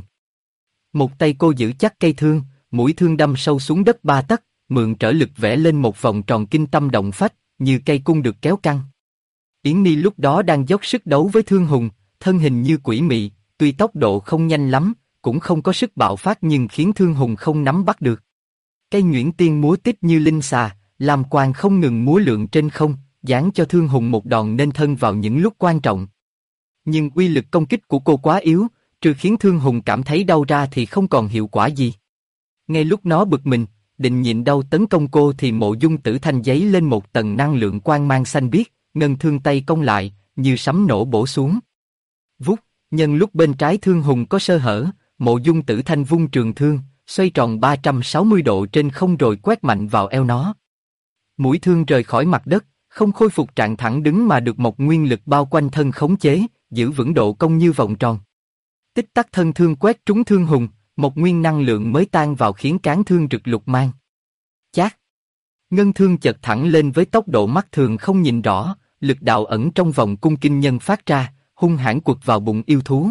Một tay cô giữ chắc cây thương, mũi thương đâm sâu xuống đất 3 tấc, mượn trở lực vẽ lên một vòng tròn kinh tâm động phách, như cây cung được kéo căng. Yến Ni lúc đó đang dốc sức đấu với Thương Hùng, thân hình như quỷ mị, tuy tốc độ không nhanh lắm, cũng không có sức bạo phát nhưng khiến Thương Hùng không nắm bắt được. Cây nhuyễn tiên múa tít như linh xà, làm quang không ngừng múa lượn trên không, giáng cho Thương Hùng một đòn nên thân vào những lúc quan trọng. Nhưng uy lực công kích của cô quá yếu, trừ khiến Thương Hùng cảm thấy đau ra thì không còn hiệu quả gì. Ngay lúc nó bực mình, định nhịn đau tấn công cô thì Mộ Dung Tử Thanh giấy lên một tầng năng lượng quang mang xanh biếc, ngân thương tay cong lại, như sấm nổ bổ xuống. Vút, nhân lúc bên trái Thương Hùng có sơ hở, Mộ Dung Tử Thanh vung trường thương, xoay tròn 360 độ trên không rồi quét mạnh vào eo nó. Mũi thương rời khỏi mặt đất, không khôi phục trạng thẳng đứng mà được một nguyên lực bao quanh thân khống chế, giữ vững độ cong như vòng tròn. Tích tắc thân thương quét trúng Thương Hùng, một nguyên năng lượng mới tan vào khiến cán thương rực lục mang. Chát! Ngân thương chợt thẳng lên với tốc độ mắt thường không nhìn rõ, lực đạo ẩn trong vòng cung kinh nhân phát ra, hung hãn quật vào bụng yêu thú.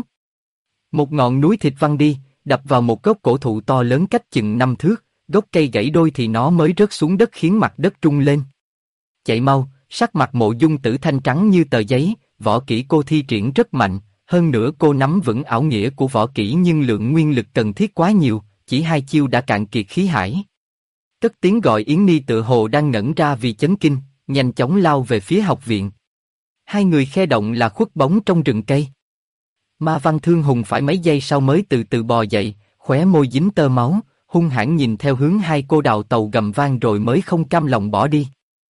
Một ngọn núi thịt văng đi, đập vào một gốc cổ thụ to lớn cách chừng 5 thước, gốc cây gãy đôi thì nó mới rớt xuống đất khiến mặt đất rung lên. Chạy mau, sắc mặt Mộ Dung Tử Thanh trắng như tờ giấy, võ kỹ cô thi triển rất mạnh, hơn nữa cô nắm vững ảo nghĩa của võ kỹ nhưng lượng nguyên lực cần thiết quá nhiều, chỉ 2 chiêu đã cạn kiệt khí hải. Cất tiếng gọi Yến Ni tựa hồ đang ngẩn ra vì chấn kinh, nhanh chóng lao về phía học viện. Hai người khe động là khuất bóng trong rừng cây. Ma Văn Thương Hùng phải mấy giây sau mới từ từ bò dậy, khóe môi dính tơ máu, hung hãn nhìn theo hướng hai cô đào tàu gầm vang rồi mới không cam lòng bỏ đi.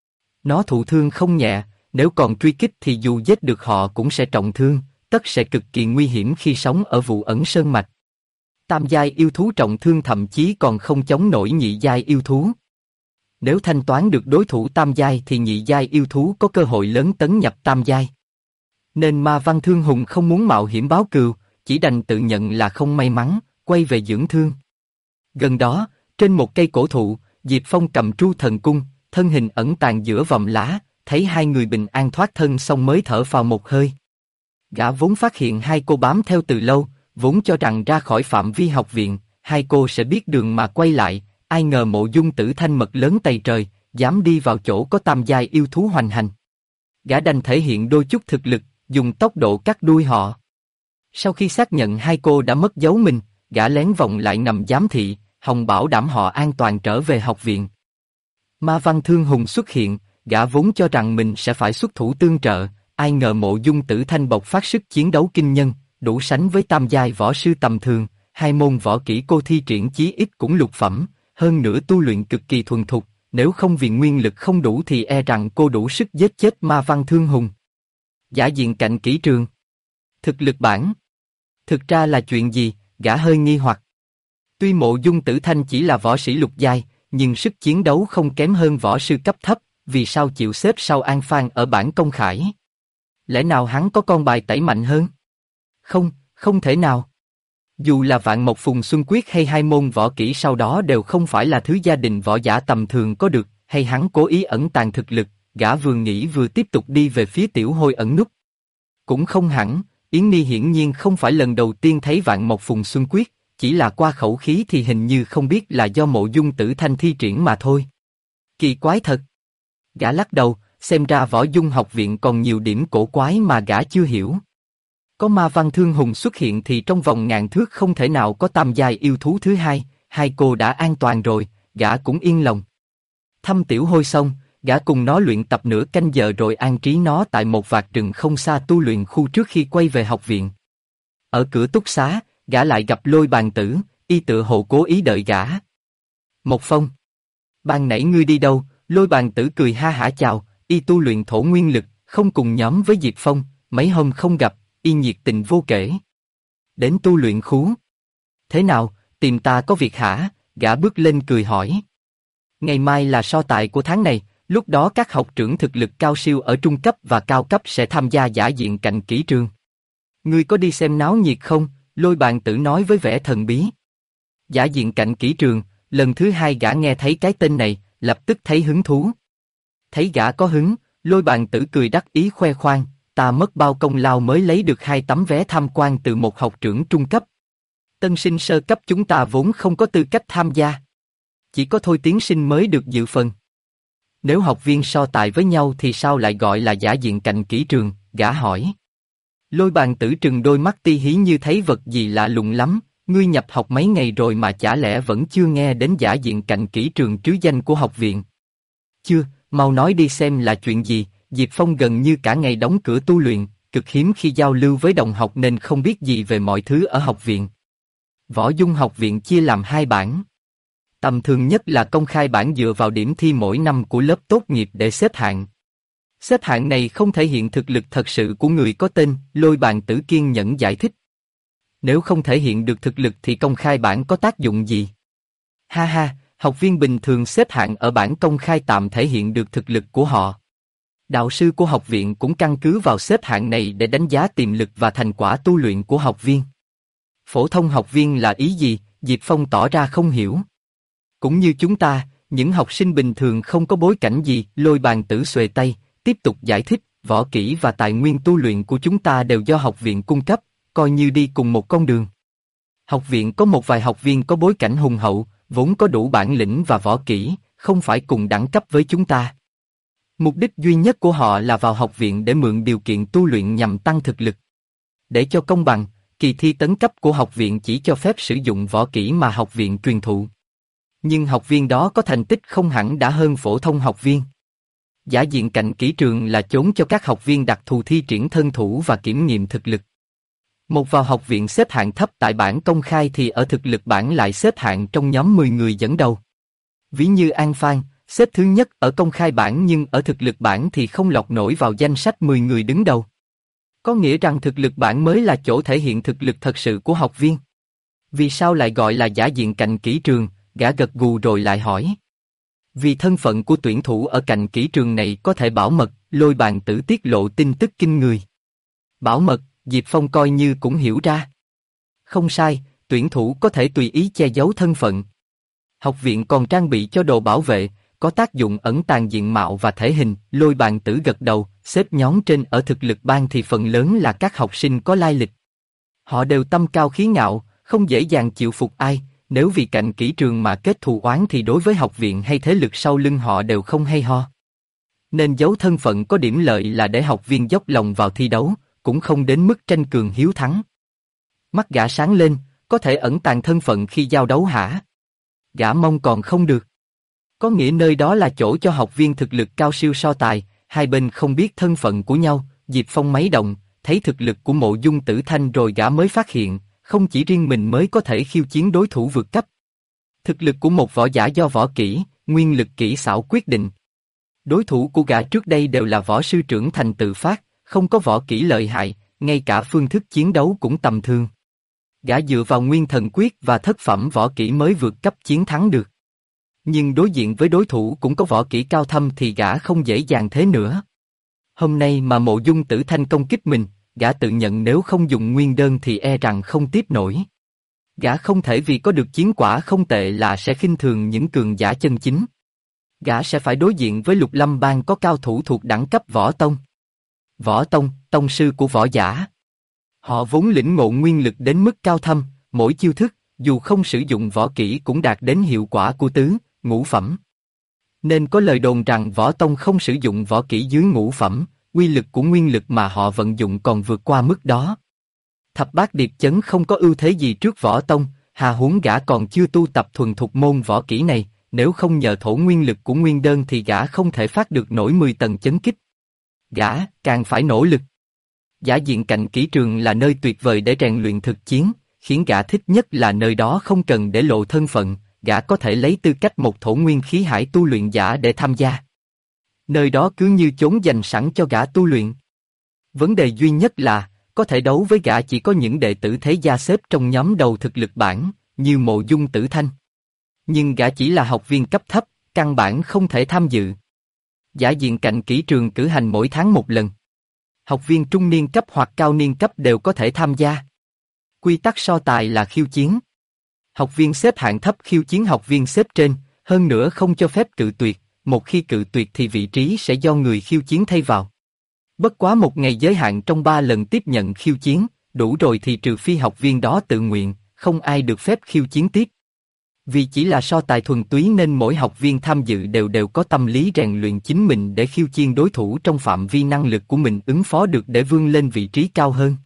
Nó thụ thương không nhẹ, nếu còn truy kích thì dù giết được họ cũng sẽ trọng thương, tất sẽ cực kỳ nguy hiểm khi sống ở Vụ Ẩn Sơn Mạch. Tam giai yêu thú trọng thương thậm chí còn không chống nổi nhị giai yêu thú. Nếu thanh toán được đối thủ tam giai thì nhị giai yêu thú có cơ hội lớn tấn nhập tam giai. Nên Ma Văn Thương Hùng không muốn mạo hiểm báo cừu, chỉ đành tự nhận là không may mắn, quay về dưỡng thương. Gần đó, trên một cây cổ thụ, Diệp Phong cầm tru thần cung, thân hình ẩn tàng giữa vòng lá, thấy hai người bình an thoát thân xong mới thở phào một hơi. Gã vốn phát hiện hai cô bám theo từ lâu, vốn cho rằng ra khỏi phạm vi học viện, hai cô sẽ biết đường mà quay lại, ai ngờ Mộ Dung Tử Thanh mật lớn tày trời, dám đi vào chỗ có tam giai yêu thú hoành hành. Gã đành thể hiện đôi chút thực lực, dùng tốc độ cắt đuôi họ. Sau khi xác nhận hai cô đã mất dấu mình, gã lén vòng lại ngầm giám thị, hòng bảo đảm họ an toàn trở về học viện. Ma Văn Thương Hùng xuất hiện, gã vốn cho rằng mình sẽ phải xuất thủ tương trợ, ai ngờ Mộ Dung Tử Thanh bộc phát sức chiến đấu kinh nhân, đủ sánh với tam giai võ sư tầm thường, hai môn võ kỹ cô thi triển chí ít cũng lục phẩm, hơn nữa tu luyện cực kỳ thuần thục, nếu không vì nguyên lực không đủ thì e rằng cô đủ sức giết chết Ma Văn Thương Hùng. Giả diện cạnh kỹ trường. Thực lực bản. Thực ra là chuyện gì, gã hơi nghi hoặc. Tuy Mộ Dung Tử Thanh chỉ là võ sĩ lục giai, nhưng sức chiến đấu không kém hơn võ sư cấp thấp, vì sao chịu xếp sau An Phan ở bảng công khải? Lẽ nào hắn có con bài tẩy mạnh hơn? Không, không thể nào. Dù là Vạn Mộc Phùng Xuân Quyết hay hai môn võ kỹ sau đó đều không phải là thứ gia đình võ giả tầm thường có được, hay hắn cố ý ẩn tàng thực lực, gã vừa nghĩ vừa tiếp tục đi về phía tiểu hôi ẩn núp. Cũng không hẳn, Yến Ni hiển nhiên không phải lần đầu tiên thấy Vạn Mộc Phùng Xuân Quyết, chỉ là qua khẩu khí thì hình như không biết là do Mộ Dung Tử Thanh thi triển mà thôi. Kỳ quái thật. Gã lắc đầu, xem ra Võ Dung học viện còn nhiều điểm cổ quái mà gã chưa hiểu. Có Ma Văn Thương Hùng xuất hiện thì trong vòng ngàn thước không thể nào có tam giai yêu thú thứ hai, hai cô đã an toàn rồi, gã cũng yên lòng. Thăm tiểu hôi xong, gã cùng nó luyện tập nửa canh giờ rồi an trí nó tại một vạt rừng không xa tu luyện khu trước khi quay về học viện. Ở cửa túc xá, gã lại gặp Lôi Bàn Tử, y tựa hồ cố ý đợi gã. Một Phong. Ban nãy ngươi đi đâu? Lôi Bàn Tử cười ha hả chào, y tu luyện thổ nguyên lực, không cùng nhóm với Diệp Phong, mấy hôm không gặp, y nhiệt tình vô kể. Đến tu luyện khú. thế nào, tìm ta có việc hả? Gã bước lên cười hỏi. Ngày mai là so tài của tháng này, lúc đó các học trưởng thực lực cao siêu ở trung cấp và cao cấp sẽ tham gia giả diện cạnh kỹ trường. Ngươi có đi xem náo nhiệt không? Lôi Bàn Tử nói với vẻ thần bí. Giả diện cạnh kỹ trường, lần thứ hai gã nghe thấy cái tên này, lập tức thấy hứng thú. Thấy gã có hứng, Lôi Bàn Tử cười đắc ý khoe khoang, ta mất bao công lao mới lấy được 2 tấm vé tham quan từ một học trưởng trung cấp. Tân sinh sơ cấp chúng ta vốn không có tư cách tham gia. Chỉ có thôi tiến sinh mới được dự phần. Nếu học viên so tài với nhau thì sao lại gọi là giả diện cạnh kỹ trường, gã hỏi. Lôi Bàn Tử trừng đôi mắt ti hí như thấy vật gì lạ lùng lắm, ngươi nhập học mấy ngày rồi mà chả lẽ vẫn chưa nghe đến giả diện cạnh kỹ trường trứ danh của học viện. Chưa, mau nói đi xem là chuyện gì. Diệp Phong gần như cả ngày đóng cửa tu luyện, cực hiếm khi giao lưu với đồng học nên không biết gì về mọi thứ ở học viện. Võ Dung học viện chia làm 2 bảng. Tầm thường nhất là công khai bảng dựa vào điểm thi mỗi năm của lớp tốt nghiệp để xếp hạng. Xếp hạng này không thể hiện thực lực thật sự của người có tên, Lôi Bàn Tử kiên nhẫn giải thích. Nếu không thể hiện được thực lực thì công khai bảng có tác dụng gì? Ha ha, học viên bình thường xếp hạng ở bảng công khai tạm thể hiện được thực lực của họ. Đạo sư của học viện cũng căn cứ vào xếp hạng này để đánh giá tiềm lực và thành quả tu luyện của học viên. Phổ thông học viên là ý gì? Diệp Phong tỏ ra không hiểu. Cũng như chúng ta, những học sinh bình thường không có bối cảnh gì, Lôi Bàn Tử xuề tay, tiếp tục giải thích, võ kỹ và tài nguyên tu luyện của chúng ta đều do học viện cung cấp, coi như đi cùng một con đường. Học viện có một vài học viên có bối cảnh hùng hậu, vốn có đủ bản lĩnh và võ kỹ, không phải cùng đẳng cấp với chúng ta. Mục đích duy nhất của họ là vào học viện để mượn điều kiện tu luyện nhằm tăng thực lực. Để cho công bằng, kỳ thi tấn cấp của học viện chỉ cho phép sử dụng võ kỹ mà học viện truyền thụ. Nhưng học viên đó có thành tích không hẳn đã hơn phổ thông học viên. Giả diện cạnh kỹ trường là chốn cho các học viên đặc thù thi triển thân thủ và kiểm nghiệm thực lực. Một vào học viện xếp hạng thấp tại bảng công khai thì ở thực lực bảng lại xếp hạng trong nhóm 10 người dẫn đầu. Ví như An Phan, xếp thứ nhất ở công khai bảng nhưng ở thực lực bảng thì không lọt nổi vào danh sách 10 người đứng đầu. Có nghĩa rằng thực lực bảng mới là chỗ thể hiện thực lực thật sự của học viên. Vì sao lại gọi là giả diện cạnh kỹ trường? Gã gật gù rồi lại hỏi. Vì thân phận của tuyển thủ ở cạnh kỹ trường này có thể bảo mật, Lôi Bàn Tử tiết lộ tin tức kinh người. Bảo mật, Diệp Phong coi như cũng hiểu ra. Không sai, tuyển thủ có thể tùy ý che giấu thân phận. Học viện còn trang bị cho đồ bảo vệ, có tác dụng ẩn tàng diện mạo và thể hình. Lôi Bàn Tử gật đầu, xếp nhóm trên ở thực lực bang thì phần lớn là các học sinh có lai lịch. Họ đều tâm cao khí ngạo, không dễ dàng chịu phục ai. Nếu vì cạnh kỹ trường mà kết thù oán thì đối với học viện hay thế lực sau lưng họ đều không hay ho. Nên giấu thân phận có điểm lợi là để học viên dốc lòng vào thi đấu, cũng không đến mức tranh cường hiếu thắng. Mắt gã sáng lên, có thể ẩn tàng thân phận khi giao đấu hả? Gã mong còn không được. Có nghĩa nơi đó là chỗ cho học viên thực lực cao siêu so tài, hai bên không biết thân phận của nhau. Diệp Phong máy động, thấy thực lực của Mộ Dung Tử Thanh rồi gã mới phát hiện, không chỉ riêng mình mới có thể khiêu chiến đối thủ vượt cấp. Thực lực của một võ giả do võ kỹ, nguyên lực kỹ xảo quyết định. Đối thủ của gã trước đây đều là võ sư trưởng thành tự phát, không có võ kỹ lợi hại, ngay cả phương thức chiến đấu cũng tầm thường. Gã dựa vào nguyên thần quyết và thất phẩm võ kỹ mới vượt cấp chiến thắng được. Nhưng đối diện với đối thủ cũng có võ kỹ cao thâm thì gã không dễ dàng thế nữa. Hôm nay mà Mộ Dung Tử Thanh công kích mình, gã tự nhận nếu không dùng nguyên đơn thì e rằng không tiếp nổi. Gã không thể vì có được chiến quả không tệ là sẽ khinh thường những cường giả chân chính. Gã sẽ phải đối diện với Lục Lâm Bang có cao thủ thuộc đẳng cấp võ tông. Võ tông, tông sư của võ giả. Họ vốn lĩnh ngộ nguyên lực đến mức cao thâm, mỗi chiêu thức, dù không sử dụng võ kỹ cũng đạt đến hiệu quả của tứ, ngũ phẩm. Nên có lời đồn rằng võ tông không sử dụng võ kỹ dưới ngũ phẩm, uy lực của nguyên lực mà họ vận dụng còn vượt qua mức đó. Thập bát điệp chấn không có ưu thế gì trước võ tông, hà huống gã còn chưa tu tập thuần thục môn võ kỹ này, nếu không nhờ thổ nguyên lực của nguyên đơn thì gã không thể phát được nổi 10 tầng chấn kích. Gã càng phải nỗ lực. Giả diện cạnh kỹ trường là nơi tuyệt vời để rèn luyện thực chiến, khiến gã thích nhất là nơi đó không cần để lộ thân phận, gã có thể lấy tư cách một thổ nguyên khí hải tu luyện giả để tham gia. Nơi đó cứ như chốn dành sẵn cho gã tu luyện. Vấn đề duy nhất là, có thể đấu với gã chỉ có những đệ tử thế gia xếp trong nhóm đầu thực lực bảng, như Mộ Dung Tử Thanh. Nhưng gã chỉ là học viên cấp thấp, căn bản không thể tham dự. Giả diện cạnh kỹ trường cử hành mỗi tháng một lần. Học viên trung niên cấp hoặc cao niên cấp đều có thể tham gia. Quy tắc so tài là khiêu chiến. Học viên xếp hạng thấp khiêu chiến học viên xếp trên, hơn nữa không cho phép cự tuyệt, một khi cự tuyệt thì vị trí sẽ do người khiêu chiến thay vào. Bất quá một ngày giới hạn trong 3 lần tiếp nhận khiêu chiến, đủ rồi thì trừ phi học viên đó tự nguyện, không ai được phép khiêu chiến tiếp. Vì chỉ là so tài thuần túy nên mỗi học viên tham dự đều có tâm lý rèn luyện chính mình để khiêu chiến đối thủ trong phạm vi năng lực của mình ứng phó được để vươn lên vị trí cao hơn.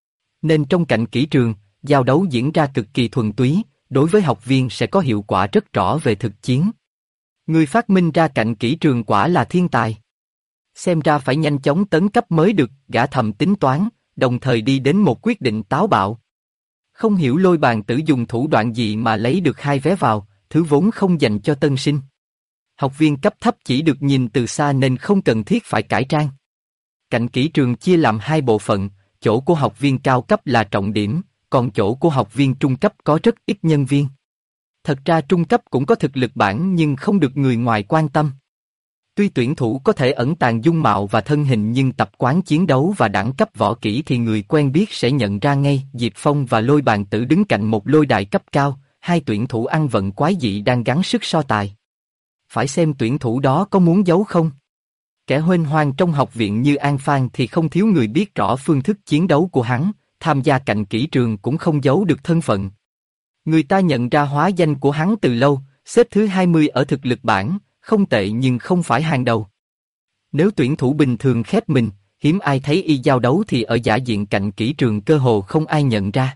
Nên trong cạnh kỹ trường, giao đấu diễn ra cực kỳ thuần túy, đối với học viên sẽ có hiệu quả rất rõ về thực chiến. Người phát minh ra cạnh kỹ trường quả là thiên tài. Xem ra phải nhanh chóng tấn cấp mới được, gã thầm tính toán, đồng thời đi đến một quyết định táo bạo. Không hiểu Lôi Bàn Tử dùng thủ đoạn gì mà lấy được 2 vé vào, thứ vốn không dành cho tân sinh. Học viên cấp thấp chỉ được nhìn từ xa nên không cần thiết phải cải trang. Cạnh kỹ trường chia làm 2 bộ phận, chỗ của học viên cao cấp là trọng điểm, còn chỗ của học viên trung cấp có rất ít nhân viên. Thật ra trung cấp cũng có thực lực bảng nhưng không được người ngoài quan tâm. Tuy tuyển thủ có thể ẩn tàng dung mạo và thân hình nhưng tập quán chiến đấu và đẳng cấp võ kỹ thì người quen biết sẽ nhận ra ngay. Diệp Phong và Lôi Bàn Tử đứng cạnh một lôi đài cấp cao, 2 tuyển thủ ăn vận quái dị đang gắng sức so tài. Phải xem tuyển thủ đó có muốn giấu không? Kẻ huênh hoang trong học viện như An Phan thì không thiếu người biết rõ phương thức chiến đấu của hắn, tham gia cạnh kỹ trường cũng không giấu được thân phận. Người ta nhận ra hóa danh của hắn từ lâu, xếp thứ 20 ở thực lực bảng, không tệ nhưng không phải hàng đầu. Nếu tuyển thủ bình thường khép mình, hiếm ai thấy y giao đấu thì ở giả diện cạnh kỹ trường cơ hồ không ai nhận ra.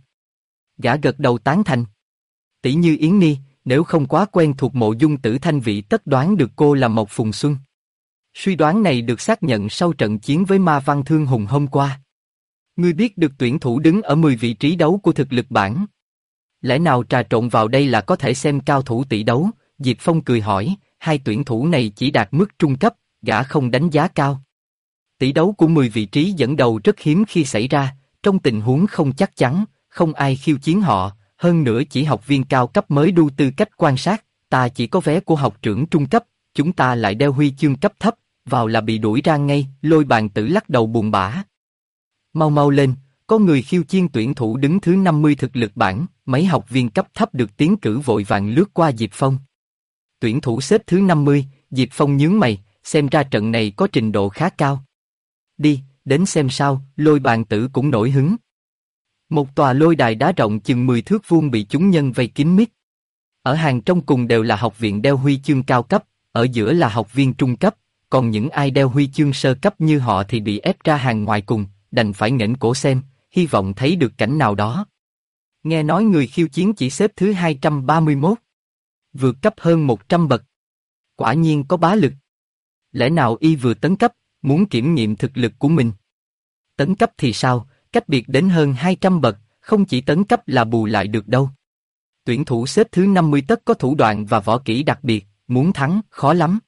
Gã gật đầu tán thành. Tỷ như Yến Ni, nếu không quá quen thuộc Mộ Dung Tử Thanh vị tất đoán được cô là Mộc Phùng Xuân. Suy đoán này được xác nhận sau trận chiến với Ma Văn Thương Hùng hôm qua. Ngươi biết được tuyển thủ đứng ở 10 vị trí đấu của thực lực bảng. Lẽ nào trà trộn vào đây là có thể xem cao thủ tỷ đấu? Diệp Phong cười hỏi, 2 tuyển thủ này chỉ đạt mức trung cấp, gã không đánh giá cao. Tỷ đấu của 10 vị trí dẫn đầu rất hiếm khi xảy ra, trong tình huống không chắc chắn, không ai khiêu chiến họ, hơn nữa chỉ học viên cao cấp mới đủ tư cách quan sát, ta chỉ có vé của học trưởng trung cấp, chúng ta lại đeo huy chương cấp thấp, vào là bị đuổi ra ngay. Lôi Bàn Tử lắc đầu buồn bã. Mau mau lên, có người khiêu chiến tuyển thủ đứng thứ 50 thực lực bảng, mấy học viên cấp thấp được tiến cử vội vàng lướt qua Diệp Phong. Tuyển thủ xếp thứ 50, Diệp Phong nhướng mày, xem ra trận này có trình độ khá cao. Đi, đến xem sao. Lôi Bàn Tử cũng nổi hứng. Một tòa lôi đài đá rộng chừng 10 thước vuông bị chúng nhân vây kín mít. Ở hàng trong cùng đều là học viện đeo huy chương cao cấp, ở giữa là học viên trung cấp, còn những ai đeo huy chương sơ cấp như họ thì bị ép ra hàng ngoài cùng, đành phải nghển cổ xem, hy vọng thấy được cảnh nào đó. Nghe nói người khiêu chiến chỉ xếp thứ 231. Vượt cấp hơn 100 bậc. Quả nhiên có bá lực. Lẽ nào y vừa tấn cấp, muốn kiểm nghiệm thực lực của mình? Tấn cấp thì sao, cách biệt đến hơn 200 bậc, không chỉ tấn cấp là bù lại được đâu. Tuyển thủ xếp thứ 50 tất có thủ đoạn và võ kỹ đặc biệt, muốn thắng, khó lắm.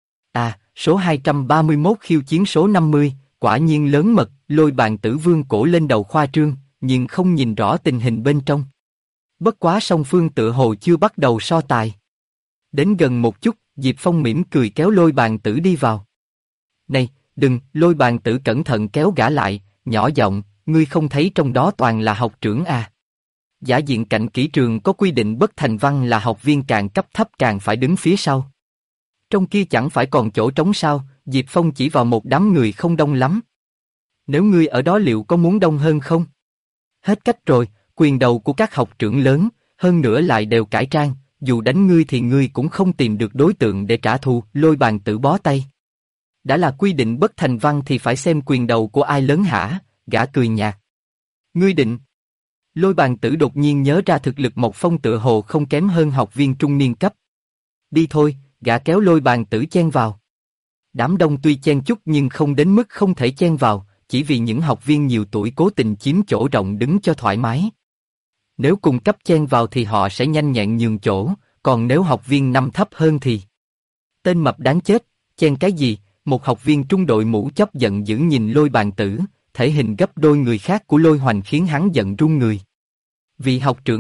À, số 231 khiêu chiến số 50, quả nhiên lớn mật. Lôi Bàn Tử vương cổ lên đầu khoa trương, nhưng không nhìn rõ tình hình bên trong. Bất quá song phương tựa hồ chưa bắt đầu so tài. Đến gần một chút, Diệp Phong mỉm cười kéo Lôi Bàn Tử đi vào. Này, đừng! Lôi Bàn Tử cẩn thận kéo gã lại, nhỏ giọng, ngươi không thấy trong đó toàn là học trưởng à? Giả diện cạnh kỹ trường có quy định bất thành văn là học viên càng cấp thấp càng phải đứng phía sau. Trong kia chẳng phải còn chỗ trống sao? Diệp Phong chỉ vào một đám người không đông lắm. Nếu ngươi ở đó liệu có muốn đông hơn không? Hết cách rồi, quyền đầu của các học trưởng lớn, hơn nữa lại đều cải trang, dù đánh ngươi thì ngươi cũng không tìm được đối tượng để trả thù. Lôi Bàn Tử bó tay. Đã là quy định bất thành văn thì phải xem quyền đầu của ai lớn hả? Gã cười nhạt. Ngươi định? Lôi Bàn Tử đột nhiên nhớ ra thực lực Mộc Phong tựa hồ không kém hơn học viên trung niên cấp. Đi thôi, gã kéo Lôi Bàn Tử chen vào. Đám đông tuy chen chút nhưng không đến mức không thể chen vào, chỉ vì những học viên nhiều tuổi cố tình chiếm chỗ rộng đứng cho thoải mái. Nếu cùng cấp chen vào thì họ sẽ nhanh nhẹn nhường chỗ, còn nếu học viên năm thấp hơn thì... Tên mập đáng chết, chen cái gì? Một học viên trung đội mũ chóp giận dữ nhìn Lôi Bàn Tử, thể hình gấp đôi người khác của Lôi Hoành khiến hắn giận run người. Vị học trưởng này,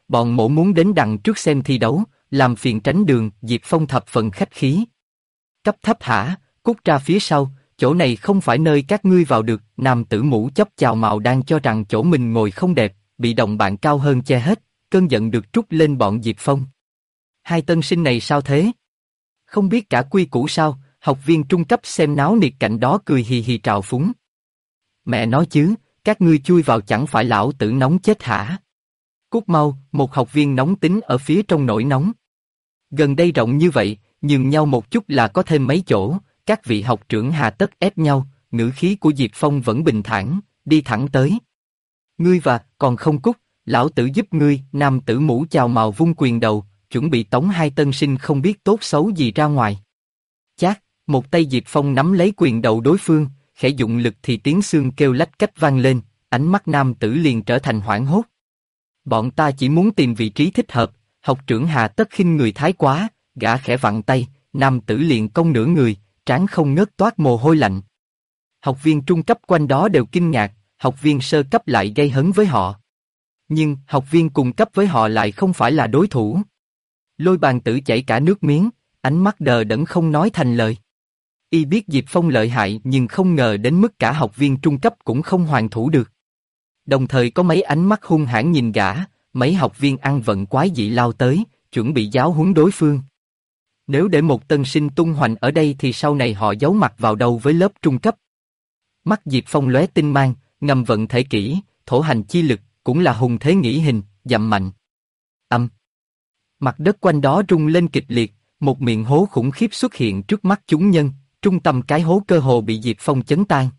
bọn mỗ muốn đến đằng trước xem thi đấu, làm phiền tránh đường. Diệp Phong thập phần khách khí. Cấp thấp hả, cút ra phía sau, chỗ này không phải nơi các ngươi vào được. Nam tử mũ chóp chào mạo đang cho rằng chỗ mình ngồi không đẹp, bị đồng bạn cao hơn che hết, cơn giận được trút lên bọn Diệp Phong. Hai tân sinh này sao thế? Không biết cả quy củ sao? Học viên trung cấp xem náo nhiệt cạnh đó cười hì hì trào phúng. Mẹ nói chứ, các ngươi chui vào chẳng phải lão tử nóng chết hả? Cút mau, một học viên nóng tính ở phía trong nổi nóng. Gần đây rộng như vậy, nhường nhau một chút là có thêm mấy chỗ, các vị học trưởng hà tất ép nhau, ngữ khí của Diệp Phong vẫn bình thản, đi thẳng tới. Ngươi và, còn không cút, lão tử giúp ngươi. Nam tử mũ chào màu vung quyền đầu, chuẩn bị tống hai tân sinh không biết tốt xấu gì ra ngoài. Chát, một tay Diệp Phong nắm lấy quyền đầu đối phương, khẽ dụng lực thì tiếng xương kêu lách cách vang lên, ánh mắt nam tử liền trở thành hoảng hốt. Bọn ta chỉ muốn tìm vị trí thích hợp, học trưởng hà tất khinh người thái quá, gã khẽ vặn tay, nam tử liền cong nửa người, trán không ngớt toát mồ hôi lạnh. Học viên trung cấp quanh đó đều kinh ngạc, học viên sơ cấp lại gây hấn với họ. Nhưng học viên cùng cấp với họ lại không phải là đối thủ. Lôi bàn tử chảy cả nước miếng, ánh mắt đờ đẫn không nói thành lời. Y biết Diệp Phong lợi hại nhưng không ngờ đến mức cả học viên trung cấp cũng không hoàn thủ được. Đồng thời có mấy ánh mắt hung hãn nhìn gã, mấy học viên ăn vận quái dị lao tới, chuẩn bị giáo huấn đối phương. Nếu để một tân sinh tung hoành ở đây thì sau này họ giấu mặt vào đâu với lớp trung cấp. Mắt Diệp Phong lóe tinh mang, ngầm vận thể kỹ, thổ hành chi lực, cũng là hùng thế nghĩ hình, dặm mạnh. Mặt đất quanh đó rung lên kịch liệt, một miệng hố khủng khiếp xuất hiện trước mắt chúng nhân, trung tâm cái hố cơ hồ bị Diệp Phong chấn tan.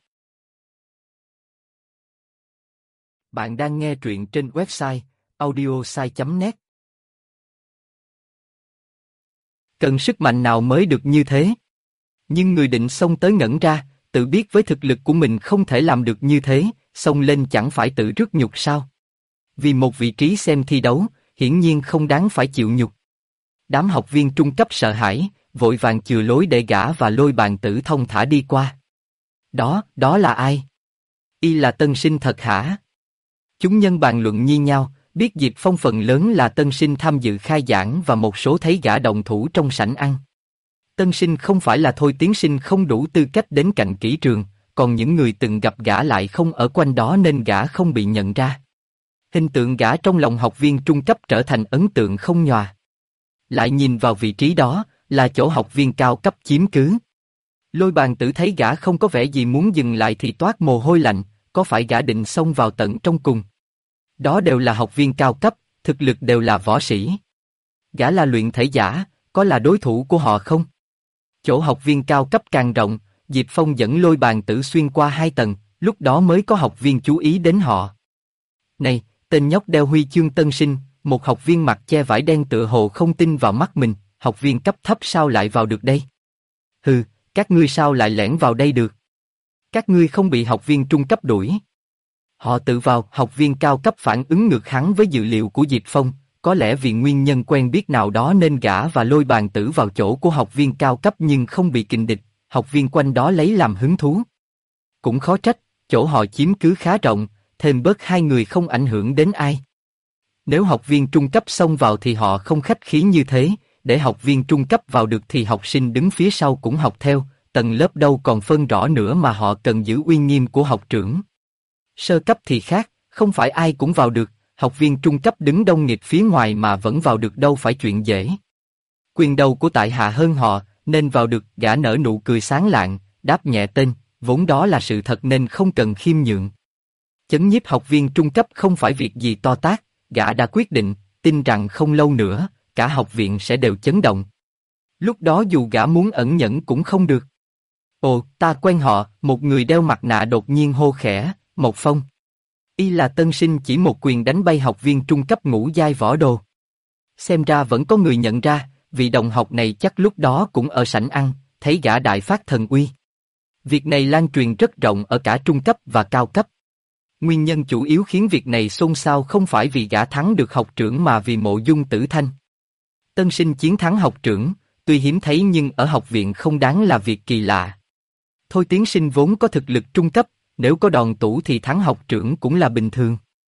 Bạn đang nghe truyện trên website audiosai.net. Cần sức mạnh nào mới được như thế? Nhưng người định xông tới ngẩn ra, tự biết với thực lực của mình không thể làm được như thế, xông lên chẳng phải tự rước nhục sao? Vì một vị trí xem thi đấu, hiển nhiên không đáng phải chịu nhục. Đám học viên trung cấp sợ hãi, vội vàng chừa lối để gã và lôi bàn tử thông thả đi qua. Đó là ai? Y là tân sinh thật hả? Chúng nhân bàn luận nhi nhau, biết Diệp Phong phần lớn là tân sinh tham dự khai giảng và một số thấy gã động thủ trong sảnh ăn. Tân sinh không phải là thôi tiến sinh không đủ tư cách đến cạnh kỹ trường, còn những người từng gặp gã lại không ở quanh đó nên gã không bị nhận ra. Hình tượng gã trong lòng học viên trung cấp trở thành ấn tượng không nhòa. Lại nhìn vào vị trí đó, là chỗ học viên cao cấp chiếm cứ. Lôi bàn tử thấy gã không có vẻ gì muốn dừng lại thì toát mồ hôi lạnh, có phải gã định xông vào tận trong cùng? Đó đều là học viên cao cấp, thực lực đều là võ sĩ. Gã là luyện thể giả, có là đối thủ của họ không? Chỗ học viên cao cấp càng rộng, Diệp Phong dẫn lôi bàn tử xuyên qua 2 tầng, lúc đó mới có học viên chú ý đến họ. Này, tên nhóc đeo huy chương tân sinh, một học viên mặc che vải đen tựa hồ không tin vào mắt mình, học viên cấp thấp sao lại vào được đây? Hừ, các ngươi sao lại lẻn vào đây được? Các ngươi không bị học viên trung cấp đuổi. Họ tự vào, học viên cao cấp phản ứng ngược hắn với dự liệu của Diệp Phong, có lẽ vì nguyên nhân quen biết nào đó nên gã và lôi bàn tử vào chỗ của học viên cao cấp nhưng không bị kình địch, học viên quanh đó lấy làm hứng thú. Cũng khó trách, chỗ họ chiếm cứ khá rộng, thêm bớt 2 người không ảnh hưởng đến ai. Nếu học viên trung cấp xông vào thì họ không khách khí như thế, để học viên trung cấp vào được thì học sinh đứng phía sau cũng học theo, tầng lớp đâu còn phân rõ nữa mà họ cần giữ uy nghiêm của học trưởng. Sơ cấp thì khác, không phải ai cũng vào được, học viên trung cấp đứng đông nghịt phía ngoài mà vẫn vào được đâu phải chuyện dễ. Quyền đầu của tại hạ hơn họ, nên vào được. Gã nở nụ cười sáng lạng, đáp nhẹ tên, vốn đó là sự thật nên không cần khiêm nhượng. Chấn nhiếp học viên trung cấp không phải việc gì to tát, gã đã quyết định, tin rằng không lâu nữa, cả học viện sẽ đều chấn động. Lúc đó dù gã muốn ẩn nhẫn cũng không được. Ồ, ta quen họ, một người đeo mặt nạ đột nhiên hô khẽ, Một Phong. Y là tân sinh chỉ một quyền đánh bay học viên trung cấp ngũ giai võ đồ. Xem ra vẫn có người nhận ra, vị đồng học này chắc lúc đó cũng ở sảnh ăn, thấy gã đại phát thần uy. Việc này lan truyền rất rộng ở cả trung cấp và cao cấp. Nguyên nhân chủ yếu khiến việc này xôn xao không phải vì gã thắng được học trưởng mà vì Mộ Dung Tử Thanh. Tân sinh chiến thắng học trưởng, tuy hiếm thấy nhưng ở học viện không đáng là việc kỳ lạ. Thôi tiến sinh vốn có thực lực trung cấp, nếu có đòn tủ thì thắng học trưởng cũng là bình thường.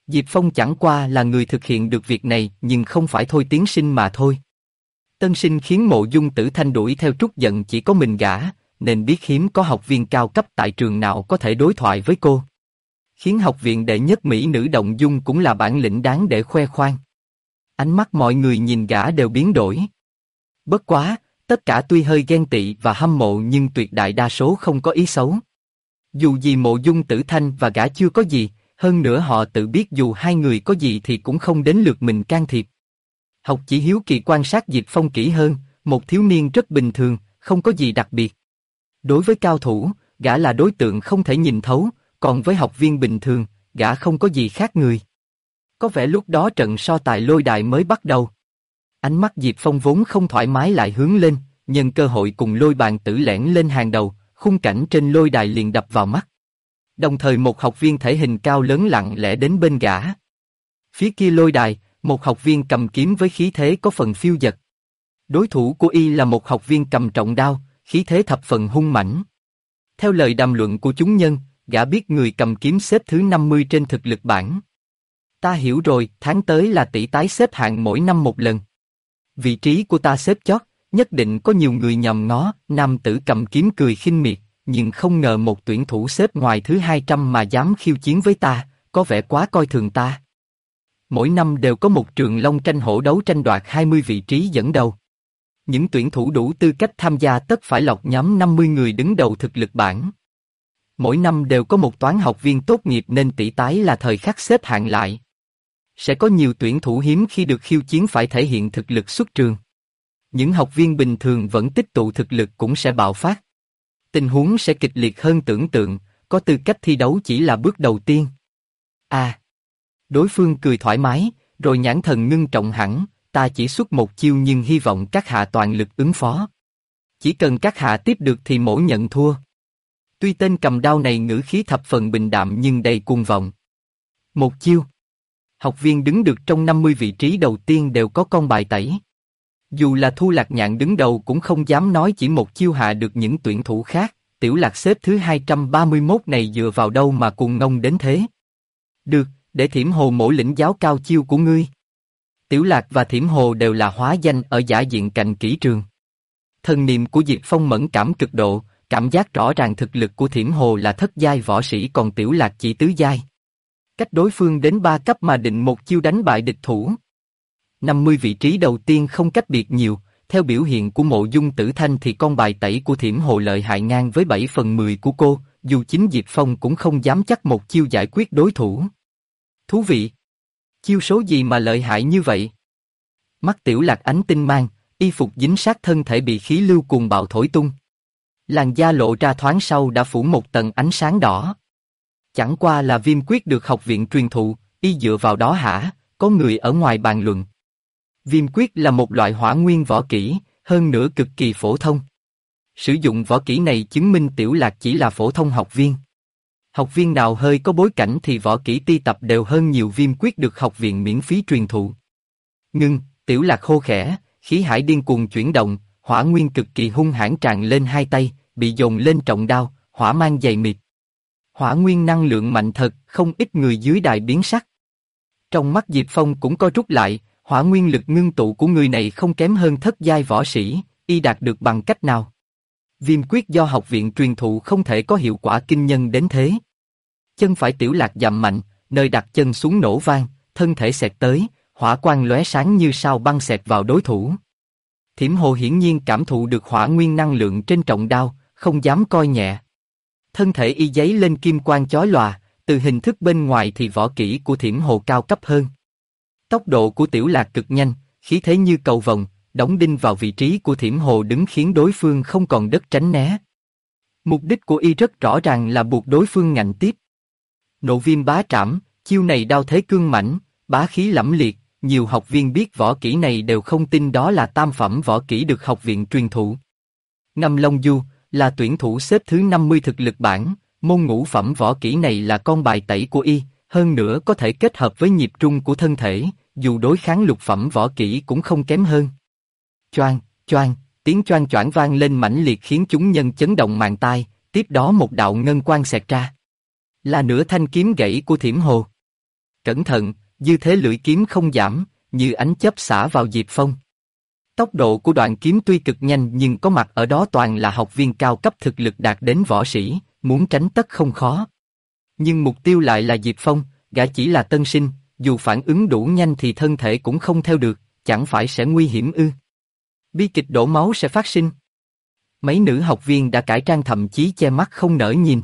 Diệp Phong chẳng qua là người thực hiện được việc này nhưng không phải Thôi Tiến Sinh mà thôi. Tân sinh khiến Mộ Dung Tử Thanh đuổi theo trút giận chỉ có mình gã, nên biết hiếm có học viên cao cấp tại trường nào có thể đối thoại với cô. Khiến học viện đệ nhất mỹ nữ động dung cũng là bản lĩnh đáng để khoe khoang. Ánh mắt mọi người nhìn gã đều biến đổi. Bất quá, tất cả tuy hơi ghen tị và hâm mộ nhưng tuyệt đại đa số không có ý xấu. Dù gì Mộ Dung Tử Thanh và gã chưa có gì, hơn nữa họ tự biết dù hai người có gì thì cũng không đến lượt mình can thiệp. Học chỉ hiếu kỳ quan sát Diệp Phong kỹ hơn, một thiếu niên rất bình thường, không có gì đặc biệt. Đối với cao thủ, gã là đối tượng không thể nhìn thấu, còn với học viên bình thường, gã không có gì khác người. Có vẻ lúc đó trận so tài lôi đài mới bắt đầu. Ánh mắt Diệp Phong vốn không thoải mái lại hướng lên, nhân cơ hội cùng lôi bàn tử lẻn lên hàng đầu, khung cảnh trên lôi đài liền đập vào mắt. Đồng thời một học viên thể hình cao lớn lặng lẽ đến bên gã. Phía kia lôi đài, một học viên cầm kiếm với khí thế có phần phiêu dật. Đối thủ của y là một học viên cầm trọng đao, khí thế thập phần hung mãnh. Theo lời đàm luận của chúng nhân, gã biết người cầm kiếm xếp thứ 50 trên thực lực bảng. Ta hiểu rồi, tháng tới là tỷ tái xếp hạng mỗi năm một lần. Vị trí của ta xếp chót, nhất định có nhiều người nhòm ngó. Nam tử cầm kiếm cười khinh miệt, nhưng không ngờ một tuyển thủ xếp ngoài thứ 200 mà dám khiêu chiến với ta, có vẻ quá coi thường ta. Mỗi năm đều có một trường long tranh hổ đấu tranh đoạt 20 vị trí dẫn đầu. Những tuyển thủ đủ tư cách tham gia tất phải lọc nhóm 50 người đứng đầu thực lực bảng. Mỗi năm đều có một toán học viên tốt nghiệp nên tỷ tái là thời khắc xếp hạng lại. Sẽ có nhiều tuyển thủ hiếm khi được khiêu chiến phải thể hiện thực lực xuất trường. Những học viên bình thường vẫn tích tụ thực lực cũng sẽ bạo phát. Tình huống sẽ kịch liệt hơn tưởng tượng, có tư cách thi đấu chỉ là bước đầu tiên. Đối phương cười thoải mái, rồi nhãn thần ngưng trọng hẳn, ta chỉ xuất một chiêu nhưng hy vọng các hạ toàn lực ứng phó. Chỉ cần các hạ tiếp được thì mỗ nhận thua. Tuy tên cầm đao này ngữ khí thập phần bình đạm nhưng đầy cuồng vọng. Một chiêu. Học viên đứng được trong 50 vị trí đầu tiên đều có con bài tẩy. Dù là Thu Lạc Nhạn đứng đầu cũng không dám nói chỉ một chiêu hạ được những tuyển thủ khác, Tiểu Lạc xếp thứ 231 này dựa vào đâu mà cuồng ngông đến thế. Được, để Thiểm Hồ mỗ lĩnh giáo cao chiêu của ngươi. Tiểu Lạc và Thiểm Hồ đều là hóa danh ở giả diện cạnh kỹ trường. Thần niệm của Diệp Phong mẫn cảm cực độ, cảm giác rõ ràng thực lực của Thiểm Hồ là thất giai võ sĩ còn Tiểu Lạc chỉ tứ giai. Cách đối phương đến 3 cấp mà định một chiêu đánh bại địch thủ. 50 vị trí đầu tiên không cách biệt nhiều, theo biểu hiện của Mộ Dung Tử Thanh thì con bài tẩy của Thiểm Hồ lợi hại ngang với 7/10 của cô, dù chính Diệp Phong cũng không dám chắc một chiêu giải quyết đối thủ. Thú vị! Chiêu số gì mà lợi hại như vậy? Mắt Tiểu Lạc ánh tinh mang, y phục dính sát thân thể bị khí lưu cuồng bạo thổi tung. Làn da lộ ra thoáng sau đã phủ một tầng ánh sáng đỏ. Chẳng qua là viêm quyết được học viện truyền thụ, y dựa vào đó hả? Có người ở ngoài bàn luận. Viêm quyết là một loại hỏa nguyên võ kỹ, hơn nữa cực kỳ phổ thông. Sử dụng võ kỹ này chứng minh Tiểu Lạc chỉ là phổ thông học viên. Học viên nào hơi có bối cảnh thì võ kỹ ti tập đều hơn nhiều viêm quyết được học viện miễn phí truyền thụ. Ngưng, Tiểu Lạc hô khẽ, khí hải điên cuồng chuyển động, hỏa nguyên cực kỳ hung hãn tràn lên hai tay, bị dồn lên trọng đao, hỏa mang dày mịt. Hỏa nguyên năng lượng mạnh thật, không ít người dưới đài biến sắc. Trong mắt Diệp Phong cũng co rút lại, hỏa nguyên lực ngưng tụ của người này không kém hơn thất giai võ sĩ, y đạt được bằng cách nào? Viêm quyết do học viện truyền thụ không thể có hiệu quả kinh nhân đến thế. Chân phải Tiểu Lạc dậm mạnh, nơi đặt chân xuống nổ vang, thân thể xẹt tới, hỏa quang lóe sáng như sao băng xẹt vào đối thủ. Thiểm Hồ hiển nhiên cảm thụ được hỏa nguyên năng lượng trên trọng đao, không dám coi nhẹ. Thân thể y giấy lên kim quang chói lòa, từ hình thức bên ngoài thì võ kỹ của Thiểm Hồ cao cấp hơn. Tốc độ của Tiểu Lạc cực nhanh, khí thế như cầu vồng, đóng đinh vào vị trí của Thiểm Hồ đứng khiến đối phương không còn đất tránh né. Mục đích của y rất rõ ràng là buộc đối phương ngạnh tiếp. Nộ viêm bá trảm, chiêu này đao thế cương mãnh, bá khí lẫm liệt, nhiều học viên biết võ kỹ này đều không tin đó là tam phẩm võ kỹ được học viện truyền thụ. Ngâm Long Du là tuyển thủ xếp thứ 50 thực lực bảng, môn ngũ phẩm võ kỹ này là con bài tẩy của y, hơn nữa có thể kết hợp với nhịp trung của thân thể, dù đối kháng lục phẩm võ kỹ cũng không kém hơn. Choang, choang, tiếng choang choảng vang lên mãnh liệt khiến chúng nhân chấn động màng tai, tiếp đó một đạo ngân quang xẹt ra. Là nửa thanh kiếm gãy của Thiểm Hồ. Cẩn thận, dư thế lưỡi kiếm không giảm, như ánh chớp xả vào Diệp Phong. Tốc độ của đoạn kiếm tuy cực nhanh nhưng có mặt ở đó toàn là học viên cao cấp thực lực đạt đến võ sĩ, muốn tránh tất không khó. Nhưng mục tiêu lại là Diệp Phong, gã chỉ là tân sinh, dù phản ứng đủ nhanh thì thân thể cũng không theo được, chẳng phải sẽ nguy hiểm ư? Bi kịch đổ máu sẽ phát sinh. Mấy nữ học viên đã cải trang thậm chí che mắt không nỡ nhìn.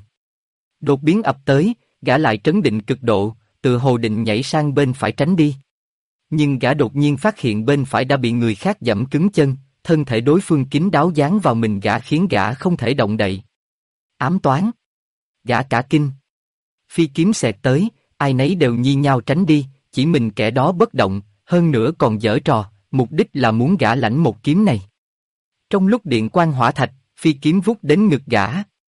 Đột biến ập tới, gã lại trấn định cực độ, tựa hồ định nhảy sang bên phải tránh đi. Nhưng gã đột nhiên phát hiện bên phải đã bị người khác giẫm cứng chân, thân thể đối phương kín đáo dán vào mình gã khiến gã không thể động đậy. Ám toán. Gã cả kinh. Phi kiếm xẹt tới, ai nấy đều nhi nhau tránh đi, chỉ mình kẻ đó bất động, hơn nữa còn giở trò, mục đích là muốn gã lãnh một kiếm này. Trong lúc điện quang hỏa thạch, phi kiếm vút đến ngực gã.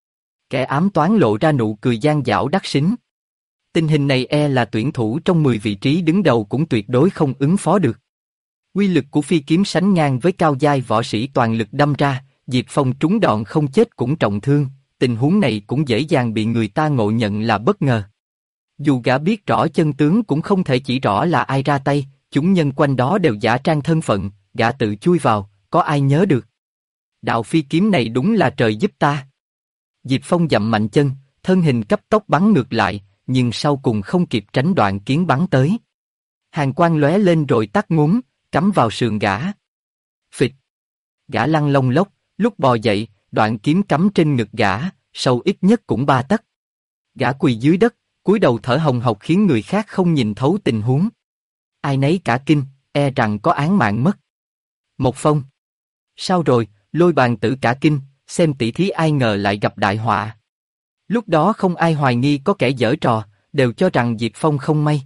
Kẻ ám toán lộ ra nụ cười gian dảo đắc xính. Tình hình này là tuyển thủ trong 10 vị trí đứng đầu cũng tuyệt đối không ứng phó được. Uy lực của phi kiếm sánh ngang với cao giai võ sĩ toàn lực đâm ra, Diệp Phong trúng đòn không chết cũng trọng thương, tình huống này cũng dễ dàng bị người ta ngộ nhận là bất ngờ. Dù gã biết rõ chân tướng cũng không thể chỉ rõ là ai ra tay, chúng nhân quanh đó đều giả trang thân phận, gã tự chui vào, có ai nhớ được. Đạo phi kiếm này đúng là trời giúp ta. Diệp Phong dậm mạnh chân, thân hình cấp tốc bắn ngược lại, nhưng sau cùng không kịp tránh đoạn kiếm bắn tới. Hàn quang lóe lên rồi tắt ngúm, cắm vào sườn gã. Phịch. Gã lăn lông lốc, lúc bò dậy, đoạn kiếm cắm trên ngực gã, sâu ít nhất cũng 3 tấc. Gã quỳ dưới đất, cúi đầu thở hồng hộc khiến người khác không nhìn thấu tình huống. Ai nấy cả kinh, rằng có án mạng mất. Một Phong. Sao rồi? Lôi Bàn Tử cả kinh, xem tỷ thí ai ngờ lại gặp đại họa. Lúc đó không ai hoài nghi có kẻ giở trò, đều cho rằng Diệp Phong không may.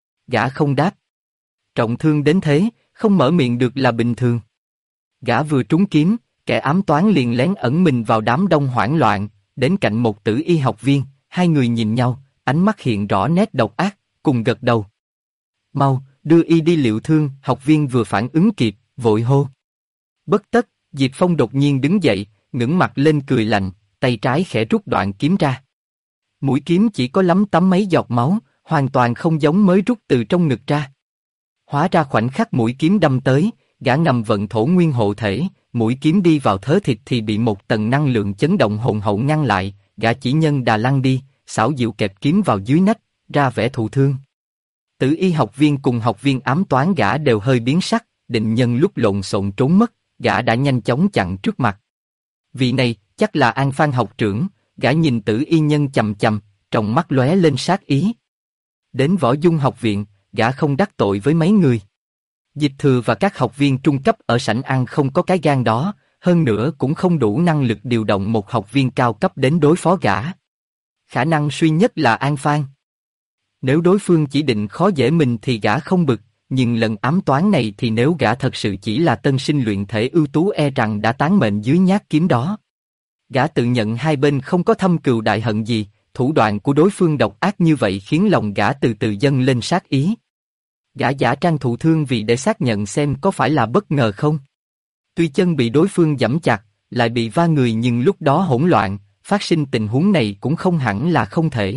Gã không đáp. Trọng thương đến thế, không mở miệng được là bình thường. Gã vừa trúng kiếm, kẻ ám toán liền lén ẩn mình vào đám đông hoảng loạn, đến cạnh một tử y học viên, hai người nhìn nhau, ánh mắt hiện rõ nét độc ác, cùng gật đầu. Mau, đưa y đi liệu thương, học viên vừa phản ứng kịp, vội hô. Bất tất, Diệp Phong đột nhiên đứng dậy, ngẩng mặt lên cười lạnh, tay trái khẽ rút đoạn kiếm ra. Mũi kiếm chỉ có lấm tấm mấy giọt máu, hoàn toàn không giống mới rút từ trong ngực ra. Hóa ra khoảnh khắc mũi kiếm đâm tới, gã ngầm vận thổ nguyên hộ thể, mũi kiếm đi vào thớ thịt thì bị một tầng năng lượng chấn động hồn hậu ngăn lại, gã chỉ nhân đà lăn đi, xảo diệu kẹp kiếm vào dưới nách, ra vẻ thụ thương. Tử y học viên cùng học viên ám toán gã đều hơi biến sắc, định nhân lúc lộn xộn trốn mất, gã đã nhanh chóng chặn trước mặt. Vị này, chắc là An Phan học trưởng, gã nhìn tử y nhân chằm chằm, trong mắt lóe lên sát ý. Đến Võ Dung học viện, gã không đắc tội với mấy người. Dịch Thừa và các học viên trung cấp ở sảnh ăn không có cái gan đó, hơn nữa cũng không đủ năng lực điều động một học viên cao cấp đến đối phó gã. Khả năng duy nhất là An Phan. Nếu đối phương chỉ định khó dễ mình thì gã không bực, nhưng lần ám toán này thì nếu gã thật sự chỉ là tân sinh luyện thể ưu tú rằng đã tán mệnh dưới nhát kiếm đó. Gã tự nhận hai bên không có thâm cừu đại hận gì, thủ đoạn của đối phương độc ác như vậy khiến lòng gã từ từ dâng lên sát ý. Gã giả trang thụ thương vì để xác nhận xem có phải là bất ngờ không. Tuy chân bị đối phương giẫm chặt, lại bị va người nhưng lúc đó hỗn loạn, phát sinh tình huống này cũng không hẳn là không thể.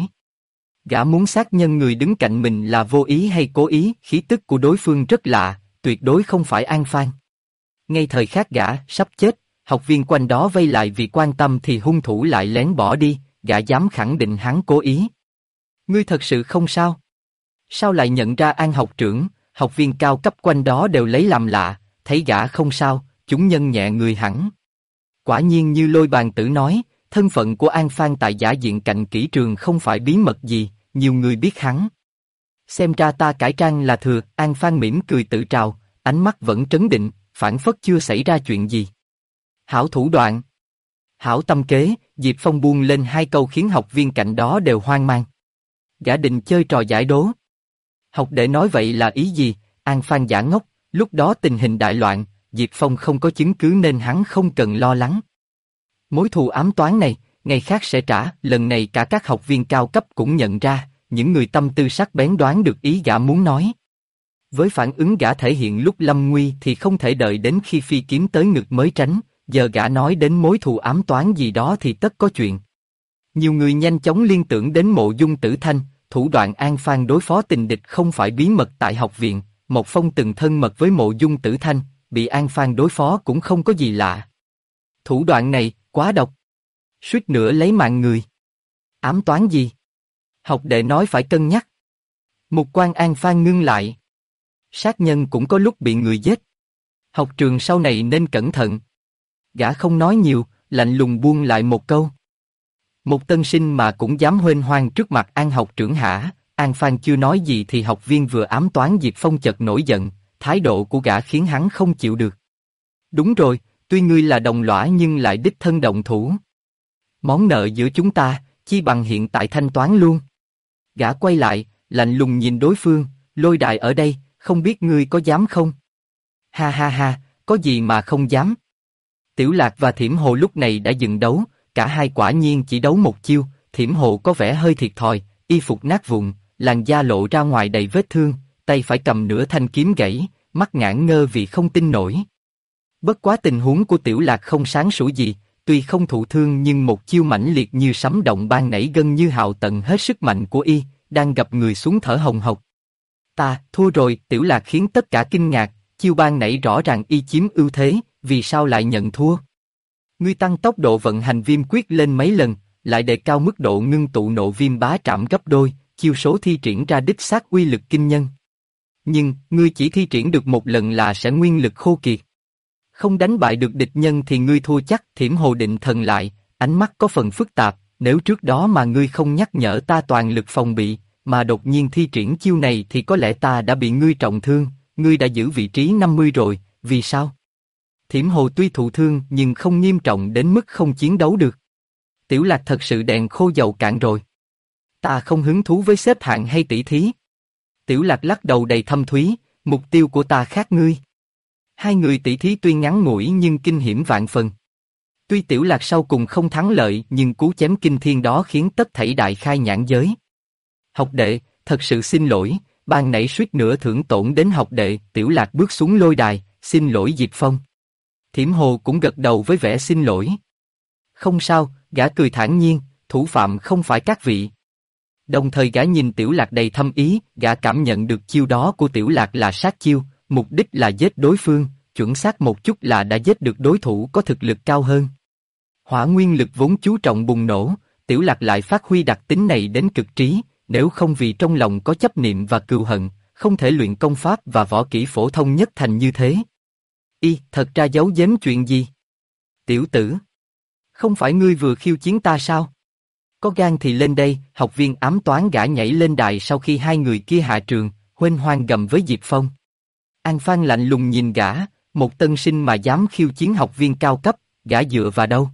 Gã muốn xác nhận người đứng cạnh mình là vô ý hay cố ý, khí tức của đối phương rất lạ, tuyệt đối không phải An Phan. Ngay thời khắc gã sắp chết, học viên quanh đó vây lại vì quan tâm thì hung thủ lại lén bỏ đi, gã dám khẳng định hắn cố ý. Ngươi thật sự không sao? Sao lại nhận ra An học trưởng? Học viên cao cấp quanh đó đều lấy làm lạ, thấy gã không sao, chúng nhân nhẹ người hẳn. Quả nhiên như Lôi Bàn Tử nói, thân phận của An Phan tại giả diện cạnh kỹ trường không phải bí mật gì, nhiều người biết hắn. Xem ra ta cải trang là thừa, An Phan mỉm cười tự trào, ánh mắt vẫn trấn định, phảng phất chưa xảy ra chuyện gì. Hảo thủ đoạn, hảo tâm kế, Diệp Phong buông lên hai câu khiến học viên cạnh đó đều hoang mang. Gã định chơi trò giải đố. Học đệ nói vậy là ý gì? An Phan giả ngốc, lúc đó tình hình đại loạn, Diệp Phong không có chứng cứ nên hắn không cần lo lắng. Mối thù ám toán này, ngày khác sẽ trả, lần này cả các học viên cao cấp cũng nhận ra, những người tâm tư sắc bén đoán được ý gã muốn nói. Với phản ứng gã thể hiện lúc lâm nguy thì không thể đợi đến khi phi kiếm tới ngực mới tránh, giờ gã nói đến mối thù ám toán gì đó thì tất có chuyện. Nhiều người nhanh chóng liên tưởng đến Mộ Dung Tử Thanh, thủ đoạn An Phan đối phó tình địch không phải bí mật tại học viện, Mộc Phong từng thân mật với Mộ Dung Tử Thanh, bị An Phan đối phó cũng không có gì lạ. Thủ đoạn này, quá độc. Suýt nữa lấy mạng người. Ám toán gì? Học đệ nói phải cân nhắc. Mục quan An Phan ngưng lại. Sát nhân cũng có lúc bị người giết. Học trường sau này nên cẩn thận. Gã không nói nhiều, lạnh lùng buông lại một câu. Một tân sinh mà cũng dám huênh hoang trước mặt An học trưởng hả? An Phan chưa nói gì thì học viên vừa ám toán Diệp Phong chợt nổi giận, thái độ của gã khiến hắn không chịu được. Đúng rồi, tuy ngươi là đồng lõa nhưng lại đích thân động thủ. Món nợ giữa chúng ta, chi bằng hiện tại thanh toán luôn. Gã quay lại, lạnh lùng nhìn đối phương, lôi đài ở đây, không biết ngươi có dám không? Ha ha ha, có gì mà không dám. Tiểu Lạc và Thiểm Hồ lúc này đã dừng đấu, cả hai quả nhiên chỉ đấu một chiêu, Thiểm Hồ có vẻ hơi thiệt thòi, y phục nát vụn, làn da lộ ra ngoài đầy vết thương, tay phải cầm nửa thanh kiếm gãy, mắt ngảng ngơ vì không tin nổi. Bất quá tình huống của Tiểu Lạc không sáng sủa gì, tuy không thụ thương nhưng một chiêu mãnh liệt như sấm động ban nảy gần như hào tận hết sức mạnh của y, đang gập người xuống thở hồng hộc. Ta, thua rồi, Tiểu Lạc khiến tất cả kinh ngạc, chiêu ban nảy rõ ràng y chiếm ưu thế, vì sao lại nhận thua? Ngươi tăng tốc độ vận hành viêm quyết lên mấy lần, lại đề cao mức độ ngưng tụ nộ viêm bá trảm gấp đôi, chiêu số thi triển ra đích xác uy lực kinh nhân. Nhưng, ngươi chỉ thi triển được một lần là sẽ nguyên lực khô kiệt. Không đánh bại được địch nhân thì ngươi thua chắc. Thiểm Hồ định thần lại, ánh mắt có phần phức tạp, nếu trước đó mà ngươi không nhắc nhở ta toàn lực phòng bị, mà đột nhiên thi triển chiêu này thì có lẽ ta đã bị ngươi trọng thương, ngươi đã giữ vị trí 50 rồi, vì sao? Thiểm Hồ tuy thụ thương nhưng không nghiêm trọng đến mức không chiến đấu được. Tiểu Lạc thật sự đèn khô dầu cạn rồi. Ta không hứng thú với xếp hạng hay tỷ thí. Tiểu Lạc lắc đầu đầy thâm thúy, mục tiêu của ta khác ngươi. Hai người tỷ thí tuy ngắn ngủi nhưng kinh hiểm vạn phần. Tuy Tiểu Lạc sau cùng không thắng lợi nhưng cú chém kinh thiên đó khiến tất thảy đại khai nhãn giới. Học đệ, thật sự xin lỗi, ban nãy suýt nữa thưởng tổn đến học đệ. Tiểu Lạc bước xuống lôi đài, xin lỗi Diệp Phong. Thiểm Hồ cũng gật đầu với vẻ xin lỗi. Không sao, gã cười thản nhiên, thủ phạm không phải các vị. Đồng thời gã nhìn Tiểu Lạc đầy thâm ý, gã cảm nhận được chiêu đó của Tiểu Lạc là sát chiêu, mục đích là giết đối phương, chuẩn xác một chút là đã giết được đối thủ có thực lực cao hơn. Hỏa nguyên lực vốn chú trọng bùng nổ, Tiểu Lạc lại phát huy đặc tính này đến cực trí, nếu không vì trong lòng có chấp niệm và cừu hận, không thể luyện công pháp và võ kỹ phổ thông nhất thành như thế. Thật ra giấu giếm chuyện gì? Tiểu tử, không phải ngươi vừa khiêu chiến ta sao? Có gan thì lên đây. Học viên ám toán gã nhảy lên đài sau khi hai người kia hạ trường, huênh hoang gầm với Diệp Phong. An Phan lạnh lùng nhìn gã, một tân sinh mà dám khiêu chiến học viên cao cấp, gã dựa vào đâu?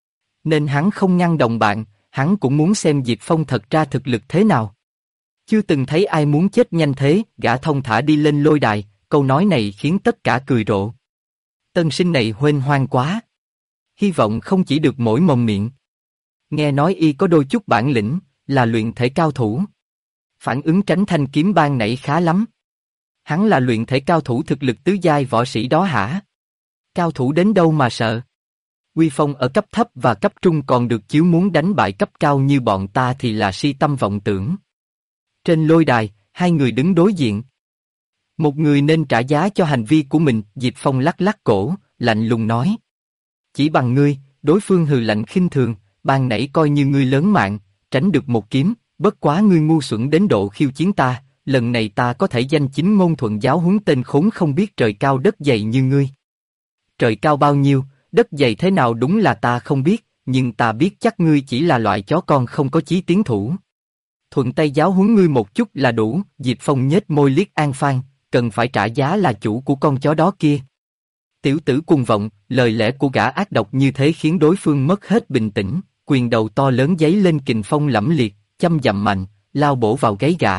Nên hắn không ngăn đồng bạn, hắn cũng muốn xem Diệp Phong thật ra thực lực thế nào. Chưa từng thấy ai muốn chết nhanh thế. Gã thông thả đi lên lôi đài, câu nói này khiến tất cả cười rộ. Tân sinh này huênh hoang quá. Hy vọng không chỉ được mỗi mồm miệng. Nghe nói y có đôi chút bản lĩnh, là luyện thể cao thủ. Phản ứng tránh thanh kiếm ban nãy khá lắm. Hắn là luyện thể cao thủ thực lực tứ giai võ sĩ đó hả? Cao thủ đến đâu mà sợ? Uy phong ở cấp thấp và cấp trung còn được chiếu, muốn đánh bại cấp cao như bọn ta thì là si tâm vọng tưởng. Trên lôi đài, hai người đứng đối diện. Một người nên trả giá cho hành vi của mình. Diệp Phong lắc lắc cổ, lạnh lùng nói. Chỉ bằng ngươi. Đối phương hừ lạnh khinh thường, ban nãy coi như ngươi lớn mạng, tránh được một kiếm, bất quá ngươi ngu xuẩn đến độ khiêu chiến ta, lần này ta có thể danh chính ngôn thuận giáo huấn tên khốn không biết trời cao đất dày như ngươi. Trời cao bao nhiêu, đất dày thế nào đúng là ta không biết, nhưng ta biết chắc ngươi chỉ là loại chó con không có chí tiến thủ. Thuận tay giáo huấn ngươi một chút là đủ. Diệp Phong nhếch môi liếc An Phan, cần phải trả giá là chủ của con chó đó kia. Tiểu tử cuồng vọng, lời lẽ của gã ác độc như thế khiến đối phương mất hết bình tĩnh, quyền đầu to lớn giấy lên kình phong lẫm liệt, châm dặm mạnh, lao bổ vào gáy gã.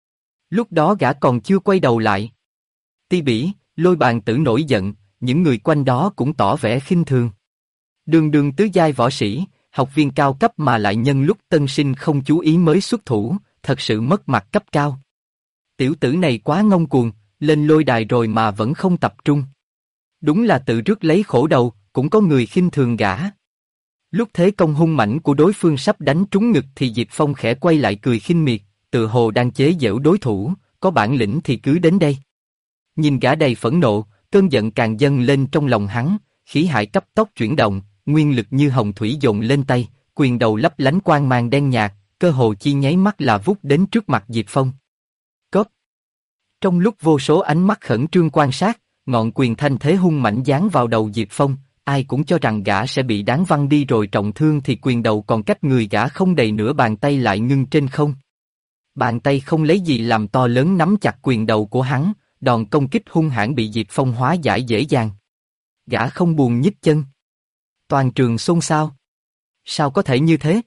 Lúc đó gã còn chưa quay đầu lại. Ti Bỉ, Lôi Bàn Tử nổi giận, những người quanh đó cũng tỏ vẻ khinh thường. Đường đường tứ giai võ sĩ, học viên cao cấp mà lại nhân lúc tân sinh không chú ý mới xuất thủ, thật sự mất mặt cấp cao. Tiểu tử này quá ngông cuồng, lên lôi đài rồi mà vẫn không tập trung. Đúng là tự rước lấy khổ đầu, cũng có người khinh thường gã. Lúc thế công hung mãnh của đối phương sắp đánh trúng ngực thì Diệp Phong khẽ quay lại cười khinh miệt, tự hồ đang chế giễu đối thủ, có bản lĩnh thì cứ đến đây. Nhìn gã đầy phẫn nộ, cơn giận càng dâng lên trong lòng hắn, khí hải cấp tốc chuyển động, nguyên lực như hồng thủy dồn lên tay, quyền đầu lấp lánh quang mang đen nhạt, cơ hồ chi nháy mắt là vút đến trước mặt Diệp Phong. Cóp! Trong lúc vô số ánh mắt khẩn trương quan sát, ngọn quyền thanh thế hung mạnh giáng vào đầu Diệp Phong, ai cũng cho rằng gã sẽ bị đán văng đi rồi trọng thương thì quyền đầu còn cách người gã không đầy nửa bàn tay lại ngưng trên không. Bàn tay không lấy gì làm to lớn nắm chặt quyền đầu của hắn, đòn công kích hung hãn bị Diệp Phong hóa giải dễ dàng. Gã không buồn nhích chân. Toàn trường xôn xao. Sao có thể như thế?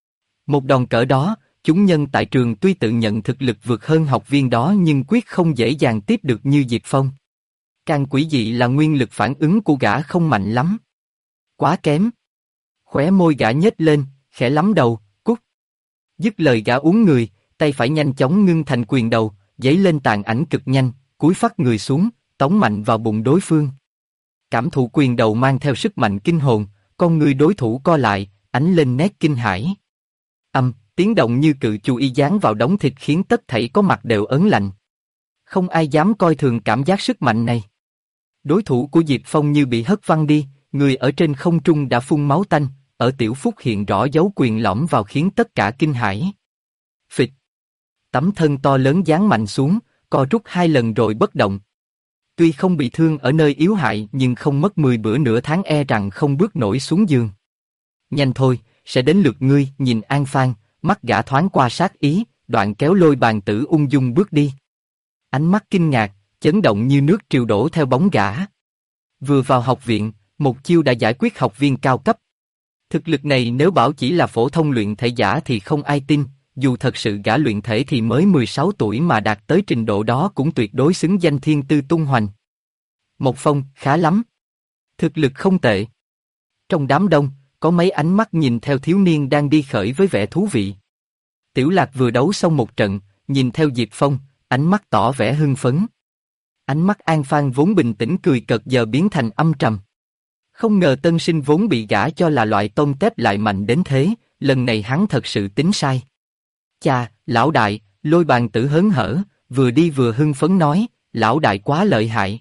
Một đòn cỡ đó, chúng nhân tại trường tuy tự nhận thực lực vượt hơn học viên đó nhưng quyết không dễ dàng tiếp được như Diệp Phong. Càng quỷ dị là nguyên lực phản ứng của gã không mạnh lắm. Quá kém. Khóe môi gã nhếch lên, khẽ lắm đầu, cút. Dứt lời gã uốn người, tay phải nhanh chóng ngưng thành quyền đầu, giấy lên tàn ảnh cực nhanh, cúi phắt người xuống, tống mạnh vào bụng đối phương. Cảm thụ quyền đầu mang theo sức mạnh kinh hồn, con người đối thủ co lại, ánh lên nét kinh hãi. Tiếng động như cự chu y giáng vào đống thịt khiến tất thảy có mặt đều ớn lạnh. Không ai dám coi thường cảm giác sức mạnh này. Đối thủ của Diệp Phong như bị hất văng đi, người ở trên không trung đã phun máu tanh, ở tiểu phúc hiện rõ dấu quyền lõm vào khiến tất cả kinh hãi. Phịch. Tấm thân to lớn giáng mạnh xuống, co rút 2 lần rồi bất động. Tuy không bị thương ở nơi yếu hại nhưng không mất 10 bữa nửa tháng e rằng không bước nổi xuống giường. Nhanh thôi, sẽ đến lượt ngươi. Nhìn An Phan, mắt gã thoáng qua sát ý, đoạn kéo Lôi Bàn Tử ung dung bước đi. Ánh mắt kinh ngạc, chấn động như nước triều đổ theo bóng gã. Vừa vào học viện, một chiêu đã giải quyết học viên cao cấp. Thực lực này nếu bảo chỉ là phổ thông luyện thể giả thì không ai tin, dù thật sự gã luyện thể thì mới 16 tuổi mà đạt tới trình độ đó cũng tuyệt đối xứng danh thiên tư tung hoành. Một Phong, khá lắm. Thực lực không tệ. Trong đám đông, có mấy ánh mắt nhìn theo thiếu niên đang đi khởi với vẻ thú vị. Tiểu Lạc vừa đấu xong một trận, nhìn theo Diệp Phong, ánh mắt tỏ vẻ hưng phấn. Ánh mắt An Phan vốn bình tĩnh cười cợt giờ biến thành âm trầm. Không ngờ tân sinh vốn bị gã cho là loại tôm tép lại mạnh đến thế, lần này hắn thật sự tính sai. Chà, lão đại, Lôi Bàn Tử hớn hở, vừa đi vừa hưng phấn nói, lão đại quá lợi hại.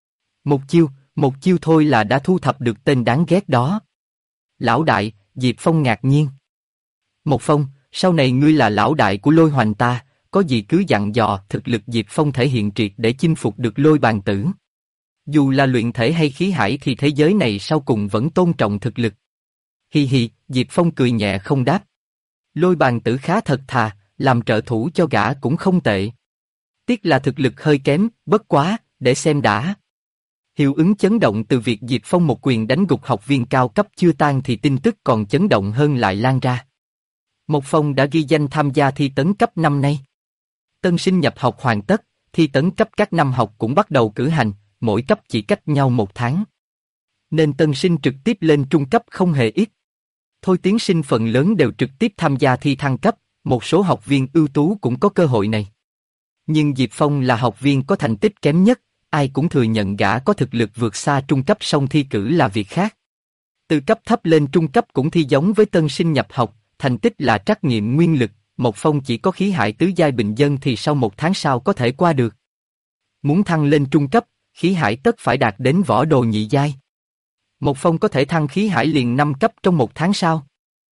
Một chiêu thôi là đã thu thập được tên đáng ghét đó. Lão đại, Diệp Phong ngạc nhiên. Một Phong, sau này ngươi là lão đại của Lôi Hoành ta, có gì cứ dặn dò. Thực lực Diệp Phong thể hiện triệt để chinh phục được Lôi Bàn Tử. Dù là luyện thể hay khí hải thì thế giới này sau cùng vẫn tôn trọng thực lực. Hi hi, Diệp Phong cười nhẹ không đáp. Lôi Bàn Tử khá thật thà, làm trợ thủ cho gã cũng không tệ. Tiếc là thực lực hơi kém, bất quá, để xem đã. Hiệu ứng chấn động từ việc Diệp Phong một quyền đánh gục học viên cao cấp chưa tan thì tin tức còn chấn động hơn lại lan ra. Một Phong đã ghi danh tham gia thi tấn cấp năm nay. Tân sinh nhập học hoàn tất, thi tấn cấp các năm học cũng bắt đầu cử hành, mỗi cấp chỉ cách nhau 1 tháng. Nên tân sinh trực tiếp lên trung cấp không hề ít. Thôi tiến sinh phần lớn đều trực tiếp tham gia thi thăng cấp, một số học viên ưu tú cũng có cơ hội này. Nhưng Diệp Phong là học viên có thành tích kém nhất, ai cũng thừa nhận gã có thực lực vượt xa trung cấp song thi cử là việc khác. Từ cấp thấp lên trung cấp cũng thi giống với tân sinh nhập học, thành tích là trắc nghiệm nguyên lực, Một Phong chỉ có khí hải tứ giai bình dân thì sau 1 tháng sau có thể qua được. Muốn thăng lên trung cấp, khí hải tất phải đạt đến võ đồ nhị giai. Một Phong có thể thăng khí hải liền 5 cấp trong 1 tháng sau.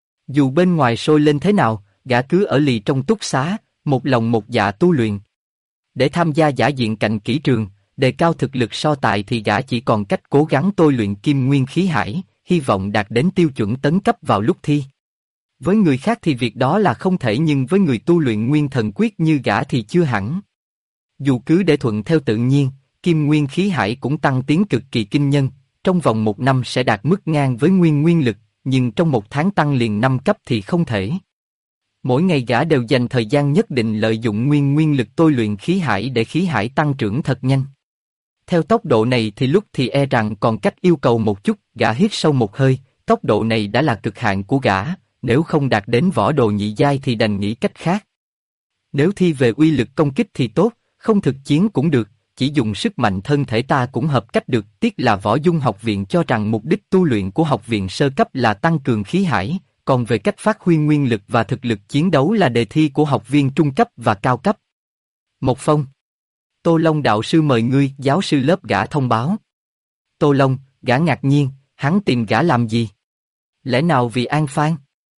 Dù bên ngoài sôi lên thế nào, gã cứ ở lì trong túc xá, một lòng một dạ tu luyện. Để tham gia giả diện cạnh kỹ trường, đề cao thực lực so tài thì gã chỉ còn cách cố gắng tôi luyện kim nguyên khí hải, hy vọng đạt đến tiêu chuẩn tấn cấp vào lúc thi. Với người khác thì việc đó là không thể nhưng với người tu luyện nguyên thần quyết như gã thì chưa hẳn. Dù cứ để thuận theo tự nhiên, kim nguyên khí hải cũng tăng tiến cực kỳ kinh nhân, trong vòng 1 năm sẽ đạt mức ngang với nguyên lực, nhưng trong 1 tháng tăng liền 5 cấp thì không thể. Mỗi ngày gã đều dành thời gian nhất định lợi dụng nguyên lực tôi luyện khí hải để khí hải tăng trưởng thật nhanh. Theo tốc độ này thì lúc thì e rằng còn cách yêu cầu một chút, gã hít sâu một hơi, tốc độ này đã là cực hạn của gã, nếu không đạt đến võ đồ nhị giai thì đành nghĩ cách khác. Nếu thi về uy lực công kích thì tốt, không thực chiến cũng được, chỉ dùng sức mạnh thân thể ta cũng hợp cách được. Tiếc là Võ Dung học viện cho rằng mục đích tu luyện của học viện sơ cấp là tăng cường khí hải, còn về cách phát huy nguyên lực và thực lực chiến đấu là đề thi của học viên trung cấp và cao cấp. Một Phong. Tô Long đạo sư mời ngươi, giáo sư lớp gã thông báo. Tô Long, gã ngạc nhiên, hắn tìm gã làm gì? Lẽ nào vì An Phan?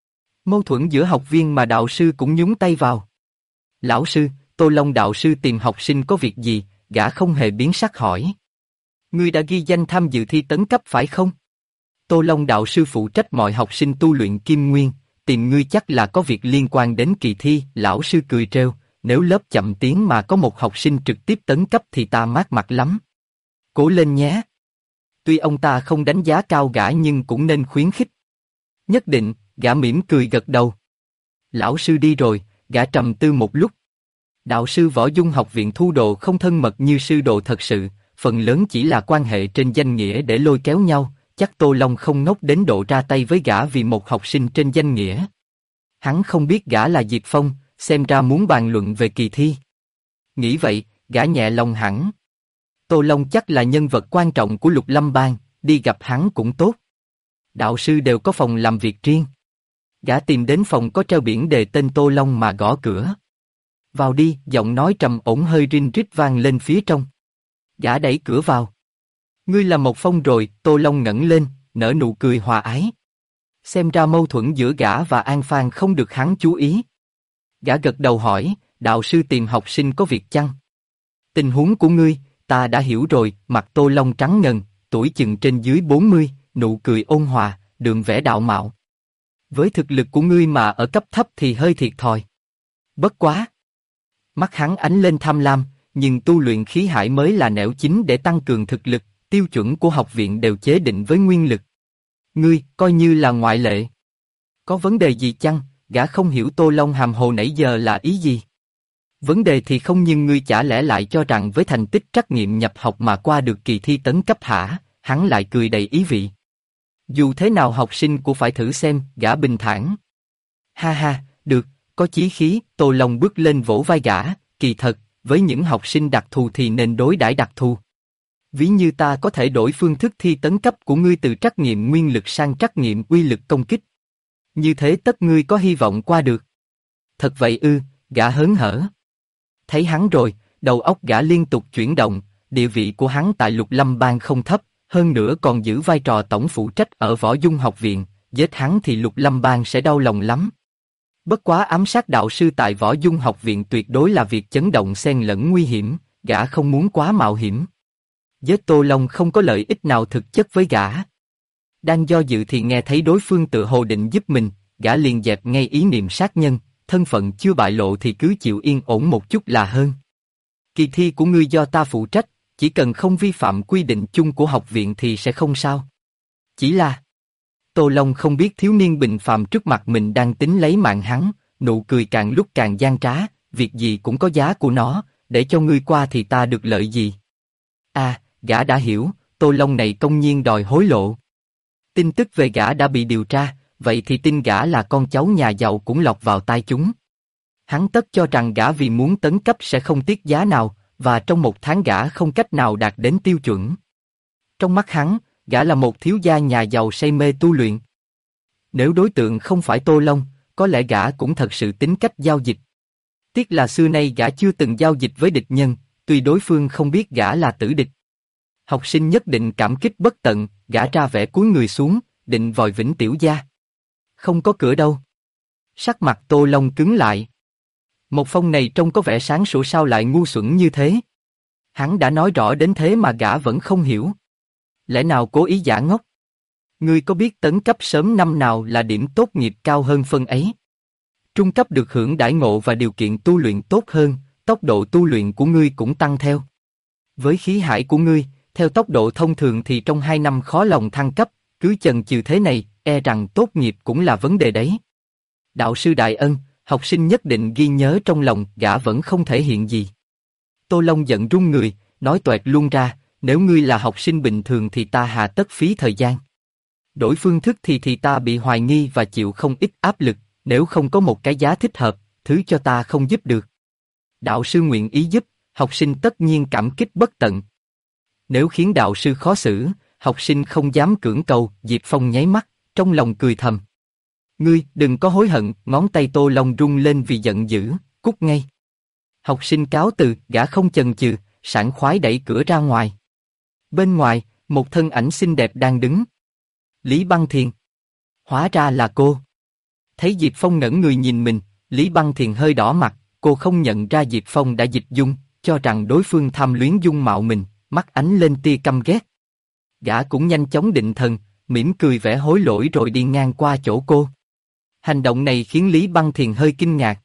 Mâu thuẫn giữa học viên mà đạo sư cũng nhúng tay vào. Lão sư, Tô Long đạo sư tìm học sinh có việc gì? Gã không hề biến sắc hỏi. Ngươi đã ghi danh tham dự thi tấn cấp phải không? Tô Long đạo sư phụ trách mọi học sinh tu luyện Kim Nguyên, tìm ngươi chắc là có việc liên quan đến kỳ thi. Lão sư cười trêu, nếu lớp chậm tiến mà có một học sinh trực tiếp tấn cấp thì ta mát mặt lắm. Cố lên nhé. Tuy ông ta không đánh giá cao gã nhưng cũng nên khuyến khích. Nhất định, gã mỉm cười gật đầu. Lão sư đi rồi, gã trầm tư một lúc. Đạo sư Võ Dung học viện thu đồ không thân mật như sư đồ thật sự, phần lớn chỉ là quan hệ trên danh nghĩa để lôi kéo nhau, chắc Tô Long không ngốc đến độ ra tay với gã vì một học sinh trên danh nghĩa. Hắn không biết gã là Diệp Phong, xem ra muốn bàn luận về kỳ thi. Nghĩ vậy, gã nhẹ lòng hẳn. Tô Long chắc là nhân vật quan trọng của Lục Lâm Bang, đi gặp hắn cũng tốt. Đạo sư đều có phòng làm việc riêng. Gã tìm đến phòng có treo biển đề tên Tô Long mà gõ cửa. Vào đi, giọng nói trầm ổn hơi rin rít vang lên phía trong. Gã đẩy cửa vào. Ngươi là Một Phong rồi, Tô Long ngẩng lên, nở nụ cười hòa ái. Xem ra mâu thuẫn giữa gã và An Phan không được hắn chú ý. Gã gật đầu hỏi, đạo sư tìm học sinh có việc chăng? Tình huống của ngươi, ta đã hiểu rồi. Mặt Tô Long trắng ngần, tuổi chừng trên dưới 40, nụ cười ôn hòa, đường vẽ đạo mạo. Với thực lực của ngươi mà ở cấp thấp thì hơi thiệt thòi. Bất quá. Mắt hắn ánh lên tham lam, nhưng tu luyện khí hải mới là nẻo chính để tăng cường thực lực, tiêu chuẩn của học viện đều chế định với nguyên lực. Ngươi, coi như là ngoại lệ. Có vấn đề gì chăng? Gã không hiểu Tô Long hàm hồ nãy giờ là ý gì. Vấn đề thì không, nhưng ngươi chả lẽ lại cho rằng với thành tích trắc nghiệm nhập học mà qua được kỳ thi tấn cấp hả? Hắn lại cười đầy ý vị. Dù thế nào học sinh cũng phải thử xem, gã bình thản. Ha ha, được, có chí khí. Tô Long bước lên vỗ vai gã, kỳ thật, với những học sinh đặc thù thì nên đối đãi đặc thù. Ví như ta có thể đổi phương thức thi tấn cấp của ngươi từ trắc nghiệm nguyên lực sang trắc nghiệm uy lực công kích. Như thế tất ngươi có hy vọng qua được. Thật vậy ư? Gã hớn hở. Thấy hắn rồi, đầu óc gã liên tục chuyển động, địa vị của hắn tại Lục Lâm Bang không thấp, hơn nữa còn giữ vai trò tổng phụ trách ở Võ Dung học viện, giết hắn thì Lục Lâm Bang sẽ đau lòng lắm. Bất quá ám sát đạo sư tại Võ Dung học viện tuyệt đối là việc chấn động xen lẫn nguy hiểm, gã không muốn quá mạo hiểm. Giết Tô Long không có lợi ích nào thực chất với gã. Đang do dự thì nghe thấy đối phương tự hồ định giúp mình, gã liền dẹp ngay ý niệm sát nhân, thân phận chưa bại lộ thì cứ chịu yên ổn một chút là hơn. Kỳ thi của ngươi do ta phụ trách, chỉ cần không vi phạm quy định chung của học viện thì sẽ không sao. Chỉ là... Tô Long không biết thiếu niên bình phàm trước mặt mình đang tính lấy mạng hắn, nụ cười càng lúc càng gian trá, việc gì cũng có giá của nó, để cho ngươi qua thì ta được lợi gì. À, gã đã hiểu, Tô Long này công nhiên đòi hối lộ. Tin tức về gã đã bị điều tra, vậy thì tin gã là con cháu nhà giàu cũng lọt vào tai chúng. Hắn tất cho rằng gã vì muốn tấn cấp sẽ không tiếc giá nào, và trong một tháng gã không cách nào đạt đến tiêu chuẩn. Trong mắt hắn, gã là một thiếu gia nhà giàu say mê tu luyện. Nếu đối tượng không phải Tô Long, có lẽ gã cũng thật sự tính cách giao dịch. Tiếc là xưa nay gã chưa từng giao dịch với địch nhân, tuy đối phương không biết gã là tử địch. Học sinh nhất định cảm kích bất tận, gã ra vẻ cúi người xuống, định vòi vĩnh tiểu gia. Không có cửa đâu. Sắc mặt Tô Long cứng lại. Một Phong này trông có vẻ sáng sủa sao lại ngu xuẩn như thế? Hắn đã nói rõ đến thế mà gã vẫn không hiểu. Lẽ nào cố ý giả ngốc? Ngươi có biết tấn cấp sớm năm nào là điểm tốt nghiệp cao hơn phân ấy? Trung cấp được hưởng đãi ngộ và điều kiện tu luyện tốt hơn, tốc độ tu luyện của ngươi cũng tăng theo. Với khí hải của ngươi, theo tốc độ thông thường thì trong 2 năm khó lòng thăng cấp, cứ chần chừ thế này, e rằng tốt nghiệp cũng là vấn đề đấy. Đạo sư đại ân, học sinh nhất định ghi nhớ trong lòng, gã vẫn không thể hiện gì. Tô Long giận run người, nói toẹt luôn ra, nếu ngươi là học sinh bình thường thì ta hà tất phí thời gian. Đổi phương thức thì ta bị hoài nghi và chịu không ít áp lực, nếu không có một cái giá thích hợp, thứ cho ta không giúp được. Đạo sư nguyện ý giúp, học sinh tất nhiên cảm kích bất tận. Nếu khiến đạo sư khó xử, học sinh không dám cưỡng cầu. Diệp Phong nháy mắt, trong lòng cười thầm. Ngươi đừng có hối hận, ngón tay Tô Long rung lên vì giận dữ, cút ngay. Học sinh cáo từ, gã không chần chừ, sảng khoái đẩy cửa ra ngoài. Bên ngoài, một thân ảnh xinh đẹp đang đứng. Lý Băng Thiền. Hóa ra là cô. Thấy Diệp Phong ngẩng người nhìn mình, Lý Băng Thiền hơi đỏ mặt, cô không nhận ra Diệp Phong đã dịch dung, cho rằng đối phương tham luyến dung mạo mình, mắt ánh lên tia căm ghét. Gã cũng nhanh chóng định thần, mỉm cười vẻ hối lỗi rồi đi ngang qua chỗ cô. Hành động này khiến Lý Băng Thiền hơi kinh ngạc.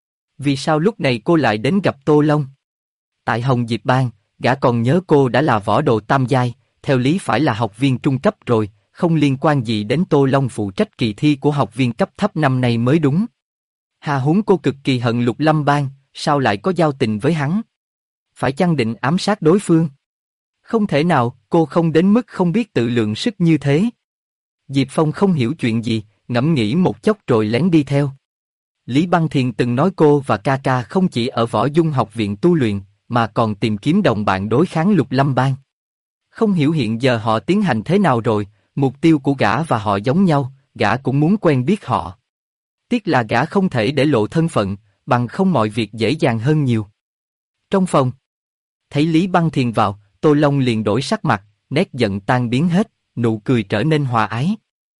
Vì sao lúc này cô lại đến gặp Tô Long? Tại Hồng Diệp Bang, gã còn nhớ cô đã là võ đồ tam giai, theo lý phải là học viên trung cấp rồi, không liên quan gì đến Tô Long phụ trách kỳ thi của học viên cấp thấp năm nay mới đúng. Hà huống cô cực kỳ hận Lục Lâm Bang, sao lại có giao tình với hắn? Phải chăng định ám sát đối phương? Không thể nào, cô không đến mức không biết tự lượng sức như thế. Diệp Phong không hiểu chuyện gì, ngẫm nghĩ một chốc rồi lén đi theo. Lý Băng Thiền từng nói cô và ca ca không chỉ ở Võ Dung học viện tu luyện, mà còn tìm kiếm đồng bạn đối kháng Lục Lâm Bang. Không hiểu hiện giờ họ tiến hành thế nào rồi, mục tiêu của gã và họ giống nhau, gã cũng muốn quen biết họ. Tiếc là gã không thể để lộ thân phận, bằng không mọi việc dễ dàng hơn nhiều. Trong phòng, thấy Lý Băng Thiền vào, Tô Long liền đổi sắc mặt, nét giận tan biến hết, nụ cười trở nên hòa ái.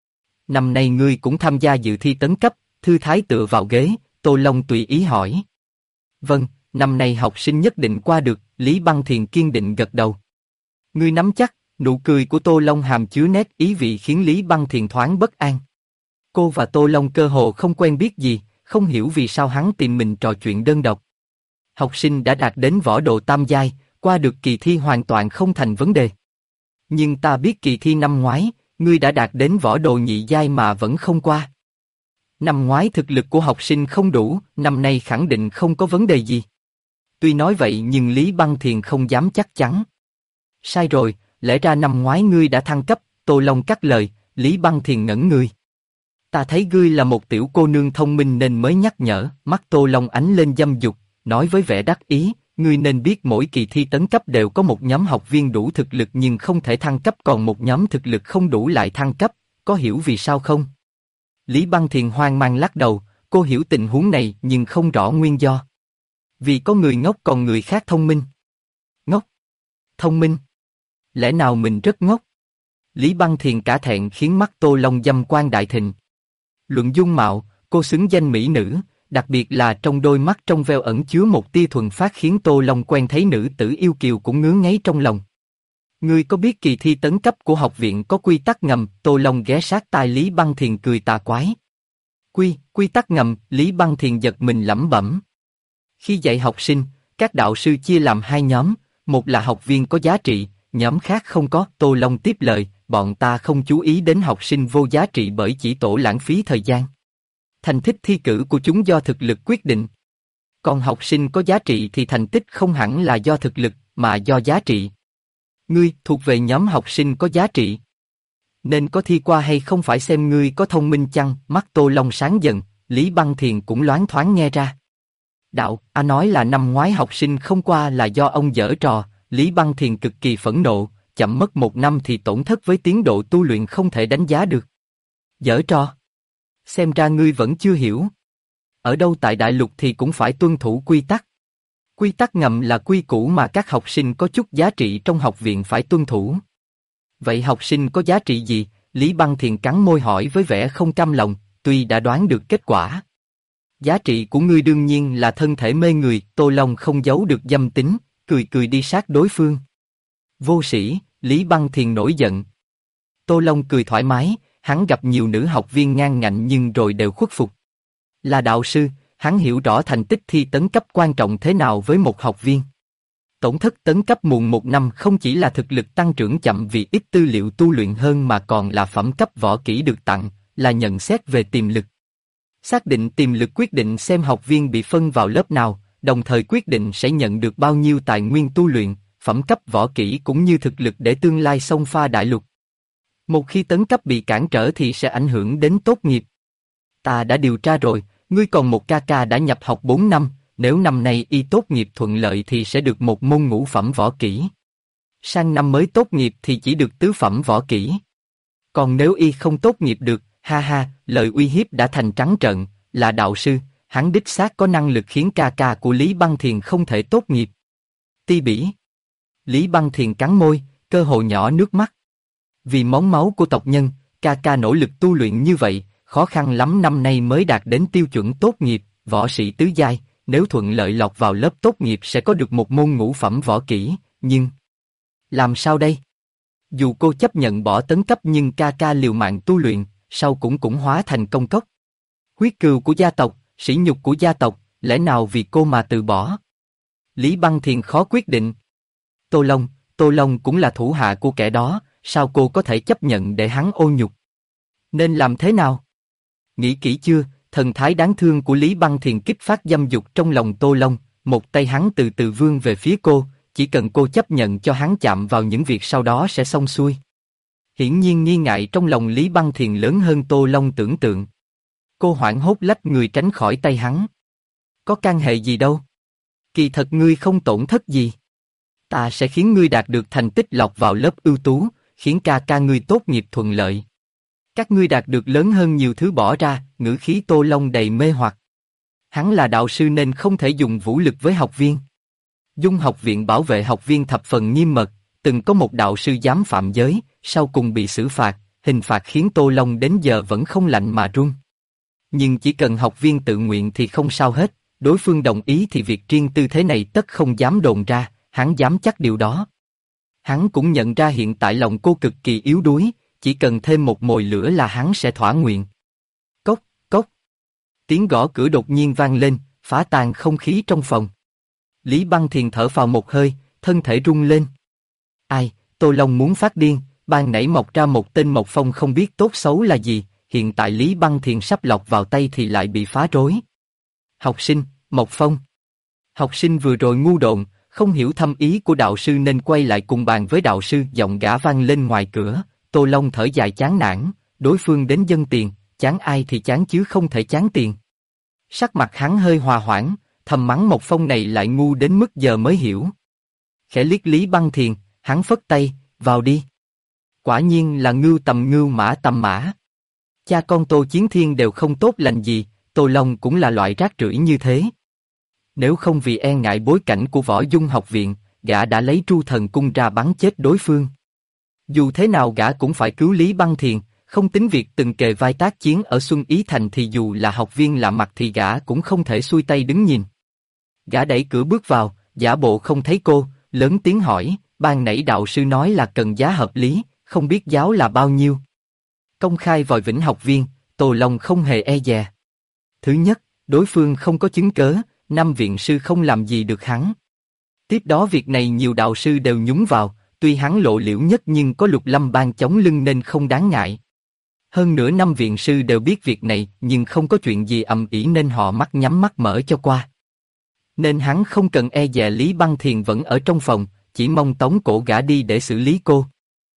Năm nay ngươi cũng tham gia dự thi tấn cấp, thư thái tựa vào ghế, Tô Long tùy ý hỏi. Vâng, năm nay học sinh nhất định qua được, Lý Băng Thiền kiên định gật đầu. Ngươi nắm chắc, nụ cười của Tô Long hàm chứa nét ý vị khiến Lý Băng Thiền thoáng bất an. Cô và Tô Long cơ hồ không quen biết gì, không hiểu vì sao hắn tìm mình trò chuyện đơn độc. Học sinh đã đạt đến võ đồ tam giai, qua được kỳ thi hoàn toàn không thành vấn đề. Nhưng ta biết kỳ thi năm ngoái, ngươi đã đạt đến võ đồ nhị giai mà vẫn không qua. Năm ngoái thực lực của học sinh không đủ, năm nay khẳng định không có vấn đề gì. Tuy nói vậy nhưng Lý Băng Thiền không dám chắc chắn. Sai rồi, lẽ ra năm ngoái ngươi đã thăng cấp, Tô Long cắt lời, Lý Băng Thiền ngẩn người. Ta thấy ngươi là một tiểu cô nương thông minh nên mới nhắc nhở, mắt Tô Long ánh lên dâm dục, nói với vẻ đắc ý, ngươi nên biết mỗi kỳ thi tấn cấp đều có một nhóm học viên đủ thực lực nhưng không thể thăng cấp còn một nhóm thực lực không đủ lại thăng cấp, có hiểu vì sao không? Lý Băng Thiền hoang mang lắc đầu, cô hiểu tình huống này nhưng không rõ nguyên do. Vì có người ngốc còn người khác thông minh. Ngốc? Thông minh? Lẽ nào mình rất ngốc? Lý Băng Thiền cả thẹn khiến mắt Tô Long dâm quan đại thịnh. Luận dung mạo, cô xứng danh mỹ nữ, đặc biệt là trong đôi mắt trong veo ẩn chứa một tia thuần phát khiến Tô Long quen thấy nữ tử yêu kiều cũng ngứa ngáy trong lòng. Ngươi có biết kỳ thi tấn cấp của học viện có quy tắc ngầm? Tô Long ghé sát tai Lý Băng Thiền cười tà quái. Quy tắc ngầm, Lý Băng Thiền giật mình lẩm bẩm. Khi dạy học sinh, các đạo sư chia làm hai nhóm, một là học viên có giá trị, nhóm khác không có. Tô Long tiếp lời, bọn ta không chú ý đến học sinh vô giá trị bởi chỉ tổ lãng phí thời gian. Thành tích thi cử của chúng do thực lực quyết định. Còn học sinh có giá trị thì thành tích không hẳn là do thực lực, mà do giá trị. Ngươi thuộc về nhóm học sinh có giá trị. Nên có thi qua hay không phải xem ngươi có thông minh chăng? Mắt Tô Long sáng dần, Lý Băng Thiền cũng loáng thoáng nghe ra. Đạo, nói là năm ngoái học sinh không qua là do ông giở trò. Lý Băng Thiền cực kỳ phẫn nộ, chậm mất một năm thì tổn thất với tiến độ tu luyện không thể đánh giá được. Giở trò? Xem ra ngươi vẫn chưa hiểu. Ở đâu tại đại lục thì cũng phải tuân thủ quy tắc. Quy tắc ngầm là quy củ mà các học sinh có chút giá trị trong học viện phải tuân thủ. Vậy học sinh có giá trị gì? Lý Băng Thiền cắn môi hỏi với vẻ không cam lòng, tuy đã đoán được kết quả. Giá trị của ngươi đương nhiên là thân thể mê người. Tô Long không giấu được dâm tính, cười đi sát đối phương. Vô sĩ, Lý Băng Thiền nổi giận. Tô Long cười thoải mái, hắn gặp nhiều nữ học viên ngang ngạnh nhưng rồi đều khuất phục. Là đạo sư, hắn hiểu rõ thành tích thi tấn cấp quan trọng thế nào với một học viên. Tổn thất tấn cấp muộn một năm không chỉ là thực lực tăng trưởng chậm vì ít tư liệu tu luyện hơn mà còn là phẩm cấp võ kỹ được tặng, là nhận xét về tiềm lực. Xác định tiềm lực quyết định xem học viên bị phân vào lớp nào, đồng thời quyết định sẽ nhận được bao nhiêu tài nguyên tu luyện, phẩm cấp võ kỹ cũng như thực lực để tương lai xông pha đại lục. Một khi tấn cấp bị cản trở thì sẽ ảnh hưởng đến tốt nghiệp. Ta đã điều tra rồi, ngươi còn một ca ca đã nhập học 4 năm, nếu năm nay y tốt nghiệp thuận lợi thì sẽ được một môn ngũ phẩm võ kỹ. Sang năm mới tốt nghiệp thì chỉ được tứ phẩm võ kỹ. Còn nếu y không tốt nghiệp được, Ha ha, lời uy hiếp đã thành trắng trợn, là đạo sư, hắn đích xác có năng lực khiến ca ca của Lý Băng Thiền không thể tốt nghiệp. Ti bỉ. Lý Băng Thiền cắn môi, cơ hồ nhỏ nước mắt. Vì món máu của tộc nhân, ca ca nỗ lực tu luyện như vậy, khó khăn lắm năm nay mới đạt đến tiêu chuẩn tốt nghiệp, võ sĩ tứ giai, nếu thuận lợi lọt vào lớp tốt nghiệp sẽ có được một môn ngũ phẩm võ kỹ, nhưng... làm sao đây? Dù cô chấp nhận bỏ tấn cấp nhưng ca ca liều mạng tu luyện, sau cũng hóa thành công cốc. Huyết cừu của gia tộc, sỉ nhục của gia tộc, lẽ nào vì cô mà từ bỏ? Lý Băng Thiền khó quyết định. Tô Long cũng là thủ hạ của kẻ đó, sao cô có thể chấp nhận để hắn ô nhục? Nên làm thế nào? Nghĩ kỹ chưa? Thần thái đáng thương của Lý Băng Thiền kích phát dâm dục trong lòng Tô Long, một tay hắn từ từ vươn về phía cô, chỉ cần cô chấp nhận cho hắn chạm vào những việc sau đó sẽ xong xuôi. Hiển nhiên nghi ngại trong lòng Lý Băng Thiền lớn hơn Tô Long tưởng tượng. Cô hoảng hốt lách người tránh khỏi tay hắn. Có can hệ gì đâu. Kỳ thật ngươi không tổn thất gì. Ta sẽ khiến ngươi đạt được thành tích lọt vào lớp ưu tú, khiến ca ca ngươi tốt nghiệp thuận lợi. Các ngươi đạt được lớn hơn nhiều thứ bỏ ra, ngữ khí Tô Long đầy mê hoặc. Hắn là đạo sư nên không thể dùng vũ lực với học viên. Dung học viện bảo vệ học viên thập phần nghiêm mật, từng có một đạo sư dám phạm giới, sau cùng bị xử phạt, hình phạt khiến Tô Long đến giờ vẫn không lạnh mà run. Nhưng chỉ cần học viên tự nguyện thì không sao hết, đối phương đồng ý thì việc riêng tư thế này tất không dám đồn ra, hắn dám chắc điều đó. Hắn cũng nhận ra hiện tại lòng cô cực kỳ yếu đuối, chỉ cần thêm một mồi lửa là hắn sẽ thỏa nguyện. Cốc, cốc. Tiếng gõ cửa đột nhiên vang lên, phá tan không khí trong phòng. Lý Băng Thiền thở phào một hơi, thân thể rung lên. Ai, Tô Long muốn phát điên, ban nãy mọc ra một tên Mộc Phong không biết tốt xấu là gì, hiện tại Lý Băng Thiền sắp lọt vào tay thì lại bị phá rối. Học sinh, Mộc Phong. Học sinh vừa rồi ngu độn, không hiểu thâm ý của đạo sư nên quay lại cùng bàn với đạo sư, giọng gã vang lên ngoài cửa. Tô Long thở dài chán nản, đối phương đến dâng tiền, chán ai thì chán chứ không thể chán tiền. Sắc mặt hắn hơi hòa hoãn, thầm mắng Mộc Phong này lại ngu đến mức giờ mới hiểu. Khẽ liếc Lý Băng Thiền, hắn phất tay, vào đi. Quả nhiên là ngưu tầm ngưu mã tầm mã. Cha con Tô Chiến Thiên đều không tốt lành gì, Tô Long cũng là loại rác rưởi như thế. Nếu không vì e ngại bối cảnh của Võ Dung học viện, gã đã lấy Tru Thần Cung ra bắn chết đối phương. Dù thế nào gã cũng phải cứu Lý Băng Thiền, không tính việc từng kề vai tác chiến ở Xuân Ý Thành thì dù là học viên lạ mặt thì gã cũng không thể xuôi tay đứng nhìn. Gã đẩy cửa bước vào, giả bộ không thấy cô, lớn tiếng hỏi, ban nãy đạo sư nói là cần giá hợp lý, không biết giáo là bao nhiêu. Công khai vòi vĩnh học viên, Tô Long không hề e dè. Thứ nhất, đối phương không có chứng cớ, năm viện sư không làm gì được hắn. Tiếp đó việc này nhiều đạo sư đều nhúng vào, tuy hắn lộ liễu nhất nhưng có Lục Lâm Bang chống lưng nên không đáng ngại. Hơn nữa năm viện sư đều biết việc này nhưng không có chuyện gì ầm ĩ nên họ mắt nhắm mắt mở cho qua. Nên hắn không cần e dè Lý Băng Thiền vẫn ở trong phòng, chỉ mong tống cổ gã đi để xử lý cô.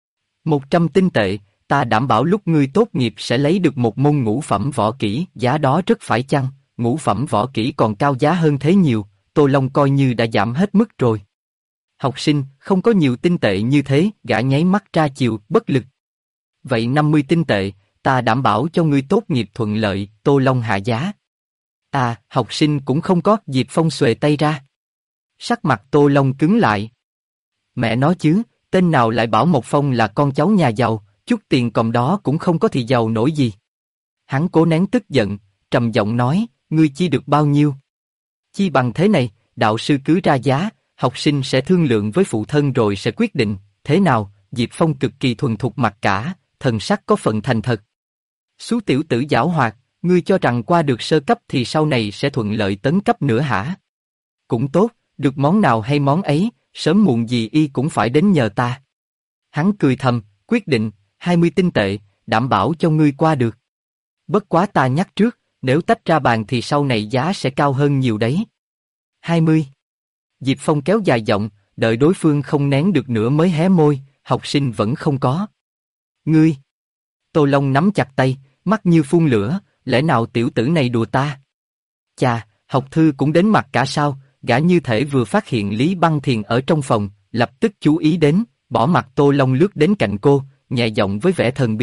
100 tinh tệ, ta đảm bảo lúc ngươi tốt nghiệp sẽ lấy được một môn ngũ phẩm võ kỹ, giá đó rất phải chăng, ngũ phẩm võ kỹ còn cao giá hơn thế nhiều, Tô Long coi như đã giảm hết mức rồi. Học sinh, không có nhiều tinh tệ như thế, gã nháy mắt ra chiều, bất lực. Vậy 50 tinh tệ, ta đảm bảo cho ngươi tốt nghiệp thuận lợi, Tô Long hạ giá. À, học sinh cũng không có, Diệp Phong xuề tay ra. Sắc mặt Tô Long cứng lại. Mẹ nói chứ, tên nào lại bảo Mộc Phong là con cháu nhà giàu, chút tiền còn đó cũng không có thì giàu nổi gì. Hắn cố nén tức giận, trầm giọng nói, ngươi chi được bao nhiêu? Chi bằng thế này, đạo sư cứ ra giá, học sinh sẽ thương lượng với phụ thân rồi sẽ quyết định, thế nào? Diệp Phong cực kỳ thuần thục mặc cả, thần sắc có phần thành thật. Xú tiểu tử giảo hoạt, ngươi cho rằng qua được sơ cấp thì sau này sẽ thuận lợi tấn cấp nữa hả? Cũng tốt, được món nào hay món ấy, sớm muộn gì y cũng phải đến nhờ ta. Hắn cười thầm, quyết định, 20 tinh tệ, đảm bảo cho ngươi qua được. Bất quá ta nhắc trước, nếu tách ra bàn thì sau này giá sẽ cao hơn nhiều đấy. 20. Diệp Phong kéo dài giọng, đợi đối phương không nén được nữa mới hé môi, học sinh vẫn không có. Ngươi! Tô Long nắm chặt tay, mắt như phun lửa, lẽ nào tiểu tử này đùa ta? Chà, học thư cũng đến mặt cả sao, gã như thể vừa phát hiện Lý Băng Thiền ở trong phòng, lập tức chú ý đến, bỏ mặt Tô Long lướt đến cạnh cô, nhẹ giọng với vẻ thần bí,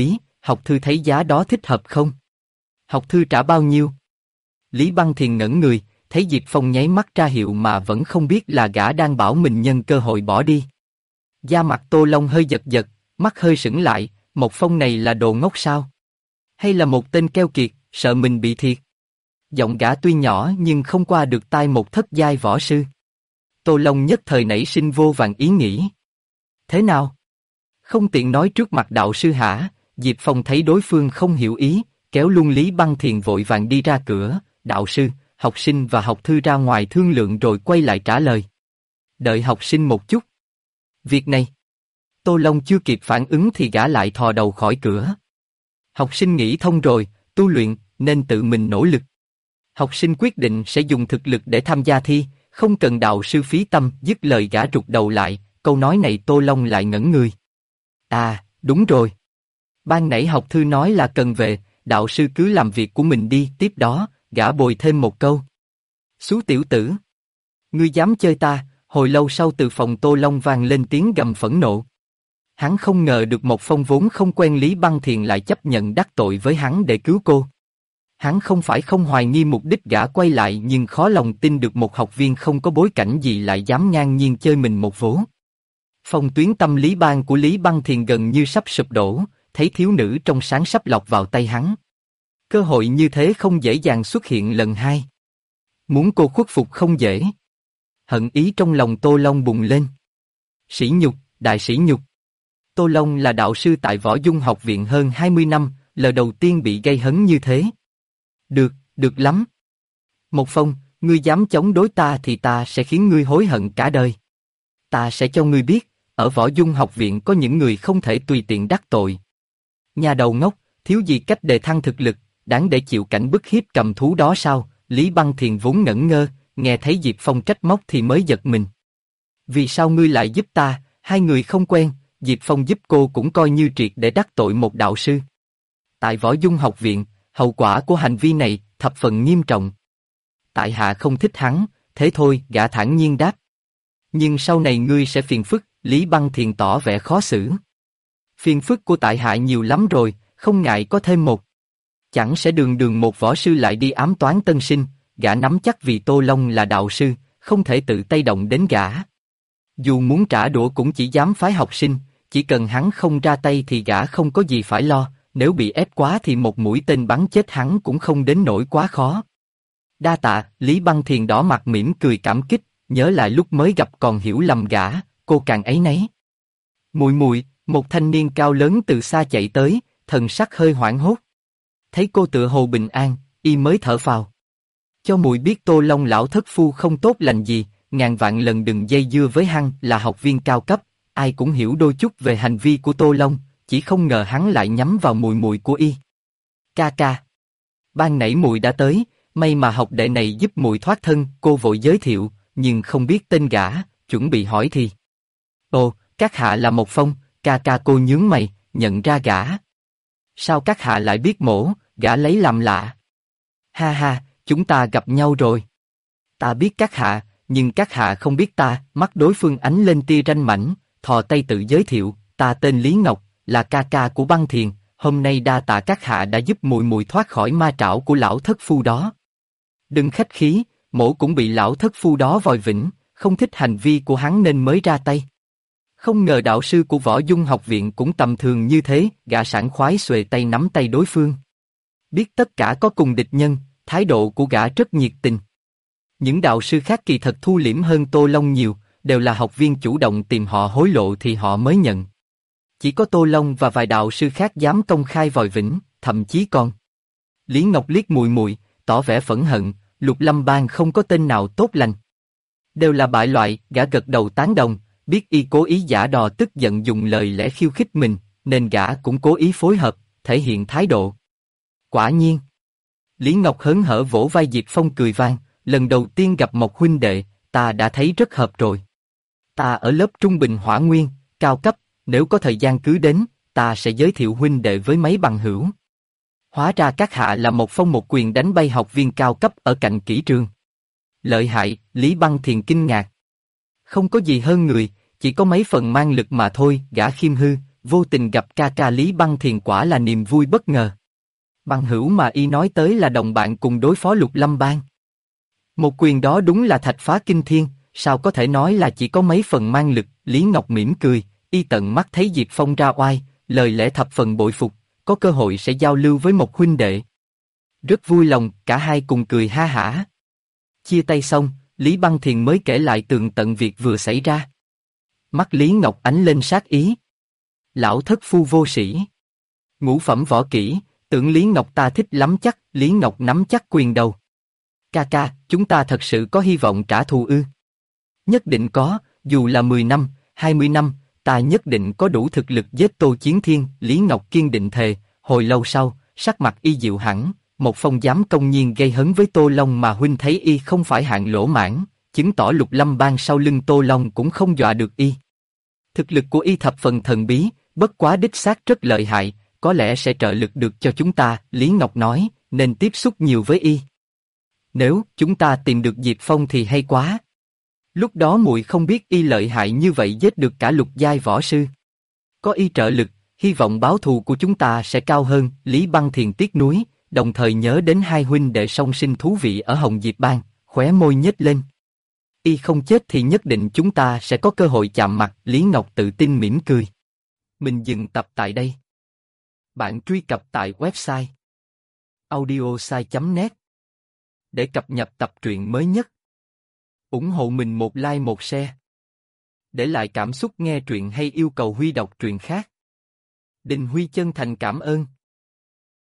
Học thư thấy giá đó thích hợp không? Học thư trả bao nhiêu? Lý Băng Thiền ngẩn người, thấy Diệp Phong nháy mắt ra hiệu mà vẫn không biết là gã đang bảo mình nhân cơ hội bỏ đi. Da mặt Tô Long hơi giật giật, mắt hơi sững lại, một Phong này là đồ ngốc sao? Hay là một tên keo kiệt, sợ mình bị thiệt? Giọng gã tuy nhỏ nhưng không qua được tai một thất giai võ sư. Tô Long nhất thời nảy sinh vô vàn ý nghĩ. Thế nào? Không tiện nói trước mặt đạo sư hả? Diệp Phong thấy đối phương không hiểu ý, kéo luôn Lý Băng Thiền vội vàng đi ra cửa. Đạo sư, học sinh và học thư ra ngoài thương lượng rồi quay lại trả lời. Đợi học sinh một chút. Việc này. Tô Long chưa kịp phản ứng thì gã lại thò đầu khỏi cửa. Học sinh nghĩ thông rồi, tu luyện, nên tự mình nỗ lực. Học sinh quyết định sẽ dùng thực lực để tham gia thi, không cần đạo sư phí tâm. Dứt lời gã rụt đầu lại, câu nói này Tô Long lại ngẩn người. À, đúng rồi. Ban nãy học thư nói là cần về, đạo sư cứ làm việc của mình đi. Tiếp đó, gã bồi thêm một câu. Xú tiểu tử! Ngươi dám chơi ta! Hồi lâu sau từ phòng Tô Long vang lên tiếng gầm phẫn nộ. Hắn không ngờ được một Phong vốn không quen Lý Băng Thiền lại chấp nhận đắc tội với hắn để cứu cô. Hắn không phải không hoài nghi mục đích gã quay lại nhưng khó lòng tin được một học viên không có bối cảnh gì lại dám ngang nhiên chơi mình một vố. Phong tuyến tâm lý ban của Lý Băng Thiền gần như sắp sụp đổ, thấy thiếu nữ trong sáng sắp lọt vào tay hắn. Cơ hội như thế không dễ dàng xuất hiện lần hai. Muốn cô khuất phục không dễ. Hận ý trong lòng Tô Long bùng lên. Sỉ nhục, đại sỉ nhục. Tô Long là đạo sư tại Võ Dung học viện hơn 20 năm, lần đầu tiên bị gây hấn như thế. Được lắm. Một Phong, ngươi dám chống đối ta thì ta sẽ khiến ngươi hối hận cả đời. Ta sẽ cho ngươi biết, ở Võ Dung học viện có những người không thể tùy tiện đắc tội. Nhà đầu ngốc, thiếu gì cách đề thăng thực lực, đáng để chịu cảnh bức hiếp cầm thú đó sao? Lý Băng Thiền vốn ngẩn ngơ, nghe thấy Diệp Phong trách móc thì mới giật mình. Vì sao ngươi lại giúp ta? Hai người không quen, Diệp Phong giúp cô cũng coi như triệt để đắc tội một đạo sư. Tại Võ Dung học viện, hậu quả của hành vi này thập phần nghiêm trọng. Tại hạ không thích hắn, thế thôi, gã thản nhiên đáp. Nhưng sau này ngươi sẽ phiền phức, Lý Băng Thiền tỏ vẻ khó xử. Phiền phức của tại hạ nhiều lắm rồi, không ngại có thêm một. Chẳng sẽ đường đường một võ sư lại đi ám toán tân sinh, gã nắm chắc vì Tô Long là đạo sư, không thể tự tay động đến gã. Dù muốn trả đũa cũng chỉ dám phái học sinh, chỉ cần hắn không ra tay thì gã không có gì phải lo, nếu bị ép quá thì một mũi tên bắn chết hắn cũng không đến nỗi quá khó. Đa tạ, Lý Băng Thiền đỏ mặt mỉm cười cảm kích, nhớ lại lúc mới gặp còn hiểu lầm gã, cô càng áy náy. Mùi mùi, một thanh niên cao lớn từ xa chạy tới, thần sắc hơi hoảng hốt. Thấy cô tựa hồ bình an, y mới thở phào. Cho mùi biết Tô Long lão thất phu không tốt lành gì, ngàn vạn lần đừng dây dưa với hắn, là học viên cao cấp, ai cũng hiểu đôi chút về hành vi của Tô Long, chỉ không ngờ hắn lại nhắm vào mùi mùi của y. Ca ca. Ban nãy mùi đã tới, may mà học đệ này giúp mùi thoát thân, cô vội giới thiệu, nhưng không biết tên gã, chuẩn bị hỏi thì. Ồ, các hạ là một Phong, ca ca cô nhướng mày, nhận ra gã. Sao các hạ lại biết mổ, gã lấy làm lạ. Ha ha, chúng ta gặp nhau rồi. Ta biết các hạ, nhưng các hạ không biết ta, mắt đối phương ánh lên tia ranh mãnh, thò tay tự giới thiệu, ta tên Lý Ngọc, là ca ca của Băng Thiền, hôm nay đa tạ các hạ đã giúp mùi mùi thoát khỏi ma trảo của lão thất phu đó. Đừng khách khí, mổ cũng bị lão thất phu đó vòi vĩnh, không thích hành vi của hắn nên mới ra tay. Không ngờ đạo sư của Võ Dung học viện cũng tầm thường như thế, gã sảng khoái xuề tay nắm tay đối phương. Biết tất cả có cùng địch nhân, thái độ của gã rất nhiệt tình. Những đạo sư khác kỳ thật thu liễm hơn Tô Long nhiều, đều là học viên chủ động tìm họ hối lộ thì họ mới nhận. Chỉ có Tô Long và vài đạo sư khác dám công khai vòi vĩnh, thậm chí còn. Lý Ngọc liếc mùi mùi, tỏ vẻ phẫn hận, Lục Lâm Bang không có tên nào tốt lành. Đều là bại loại, gã gật đầu tán đồng, biết y cố ý giả đò tức giận dùng lời lẽ khiêu khích mình, nên gã cũng cố ý phối hợp, thể hiện thái độ. Quả nhiên. Lý Ngọc hớn hở vỗ vai Diệp Phong cười vang, lần đầu tiên gặp một huynh đệ, ta đã thấy rất hợp rồi. Ta ở lớp trung bình hỏa nguyên, cao cấp, nếu có thời gian cứ đến, ta sẽ giới thiệu huynh đệ với mấy bằng hữu. Hóa ra các hạ là một Phong một quyền đánh bay học viên cao cấp ở cạnh kỹ trường. Lợi hại, Lý Băng Thiền kinh ngạc. Không có gì hơn người, chỉ có mấy phần mang lực mà thôi, gã khiêm hư, vô tình gặp ca ca Lý Băng Thiền quả là niềm vui bất ngờ. Bằng hữu mà y nói tới là đồng bạn cùng đối phó Lục Lâm Bang. Một quyền đó đúng là thạch phá kinh thiên, sao có thể nói là chỉ có mấy phần mang lực. Lý Ngọc mỉm cười, y tận mắt thấy Diệp Phong ra oai, lời lẽ thập phần bội phục, có cơ hội sẽ giao lưu với một huynh đệ. Rất vui lòng, cả hai cùng cười ha hả. Chia tay xong, Lý Băng Thiền mới kể lại tường tận việc vừa xảy ra. Mắt Lý Ngọc ánh lên sát ý. Lão thất phu vô sĩ. Ngũ phẩm võ kỹ, tưởng Lý Ngọc ta thích lắm chắc. Lý Ngọc nắm chắc quyền đầu. Ca ca, chúng ta thật sự có hy vọng trả thù ư? Nhất định có, dù là 10 năm, 20 năm, ta nhất định có đủ thực lực giết Tô Chiến Thiên. Lý Ngọc kiên định thề. Hồi lâu sau, sắc mặt y dịu hẳn. Một Phong dám công nhiên gây hấn với Tô Long mà huynh thấy y không phải hạng lỗ mãn, chứng tỏ Lục Lâm Bang sau lưng Tô Long cũng không dọa được y. Thực lực của y thập phần thần bí, bất quá đích xác rất lợi hại, có lẽ sẽ trợ lực được cho chúng ta. Lý Ngọc nói, nên tiếp xúc nhiều với y. Nếu chúng ta tìm được Diệp Phong thì hay quá. Lúc đó muội không biết y lợi hại như vậy giết được cả lục giai võ sư. Có y trợ lực, hy vọng báo thù của chúng ta sẽ cao hơn. Lý Băng Thiền tiếc nuối, đồng thời nhớ đến hai huynh đệ song sinh thú vị ở Hồng Diệp Bang, khóe môi nhếch lên. Y không chết thì nhất định chúng ta sẽ có cơ hội chạm mặt. Lý Ngọc tự tin mỉm cười. Mình dừng tập tại đây. Bạn truy cập tại website audiosai.net để cập nhật tập truyện mới nhất. Ủng hộ mình một like một share. Để lại cảm xúc nghe truyện hay yêu cầu Huy đọc truyện khác. Đình Huy chân thành cảm ơn.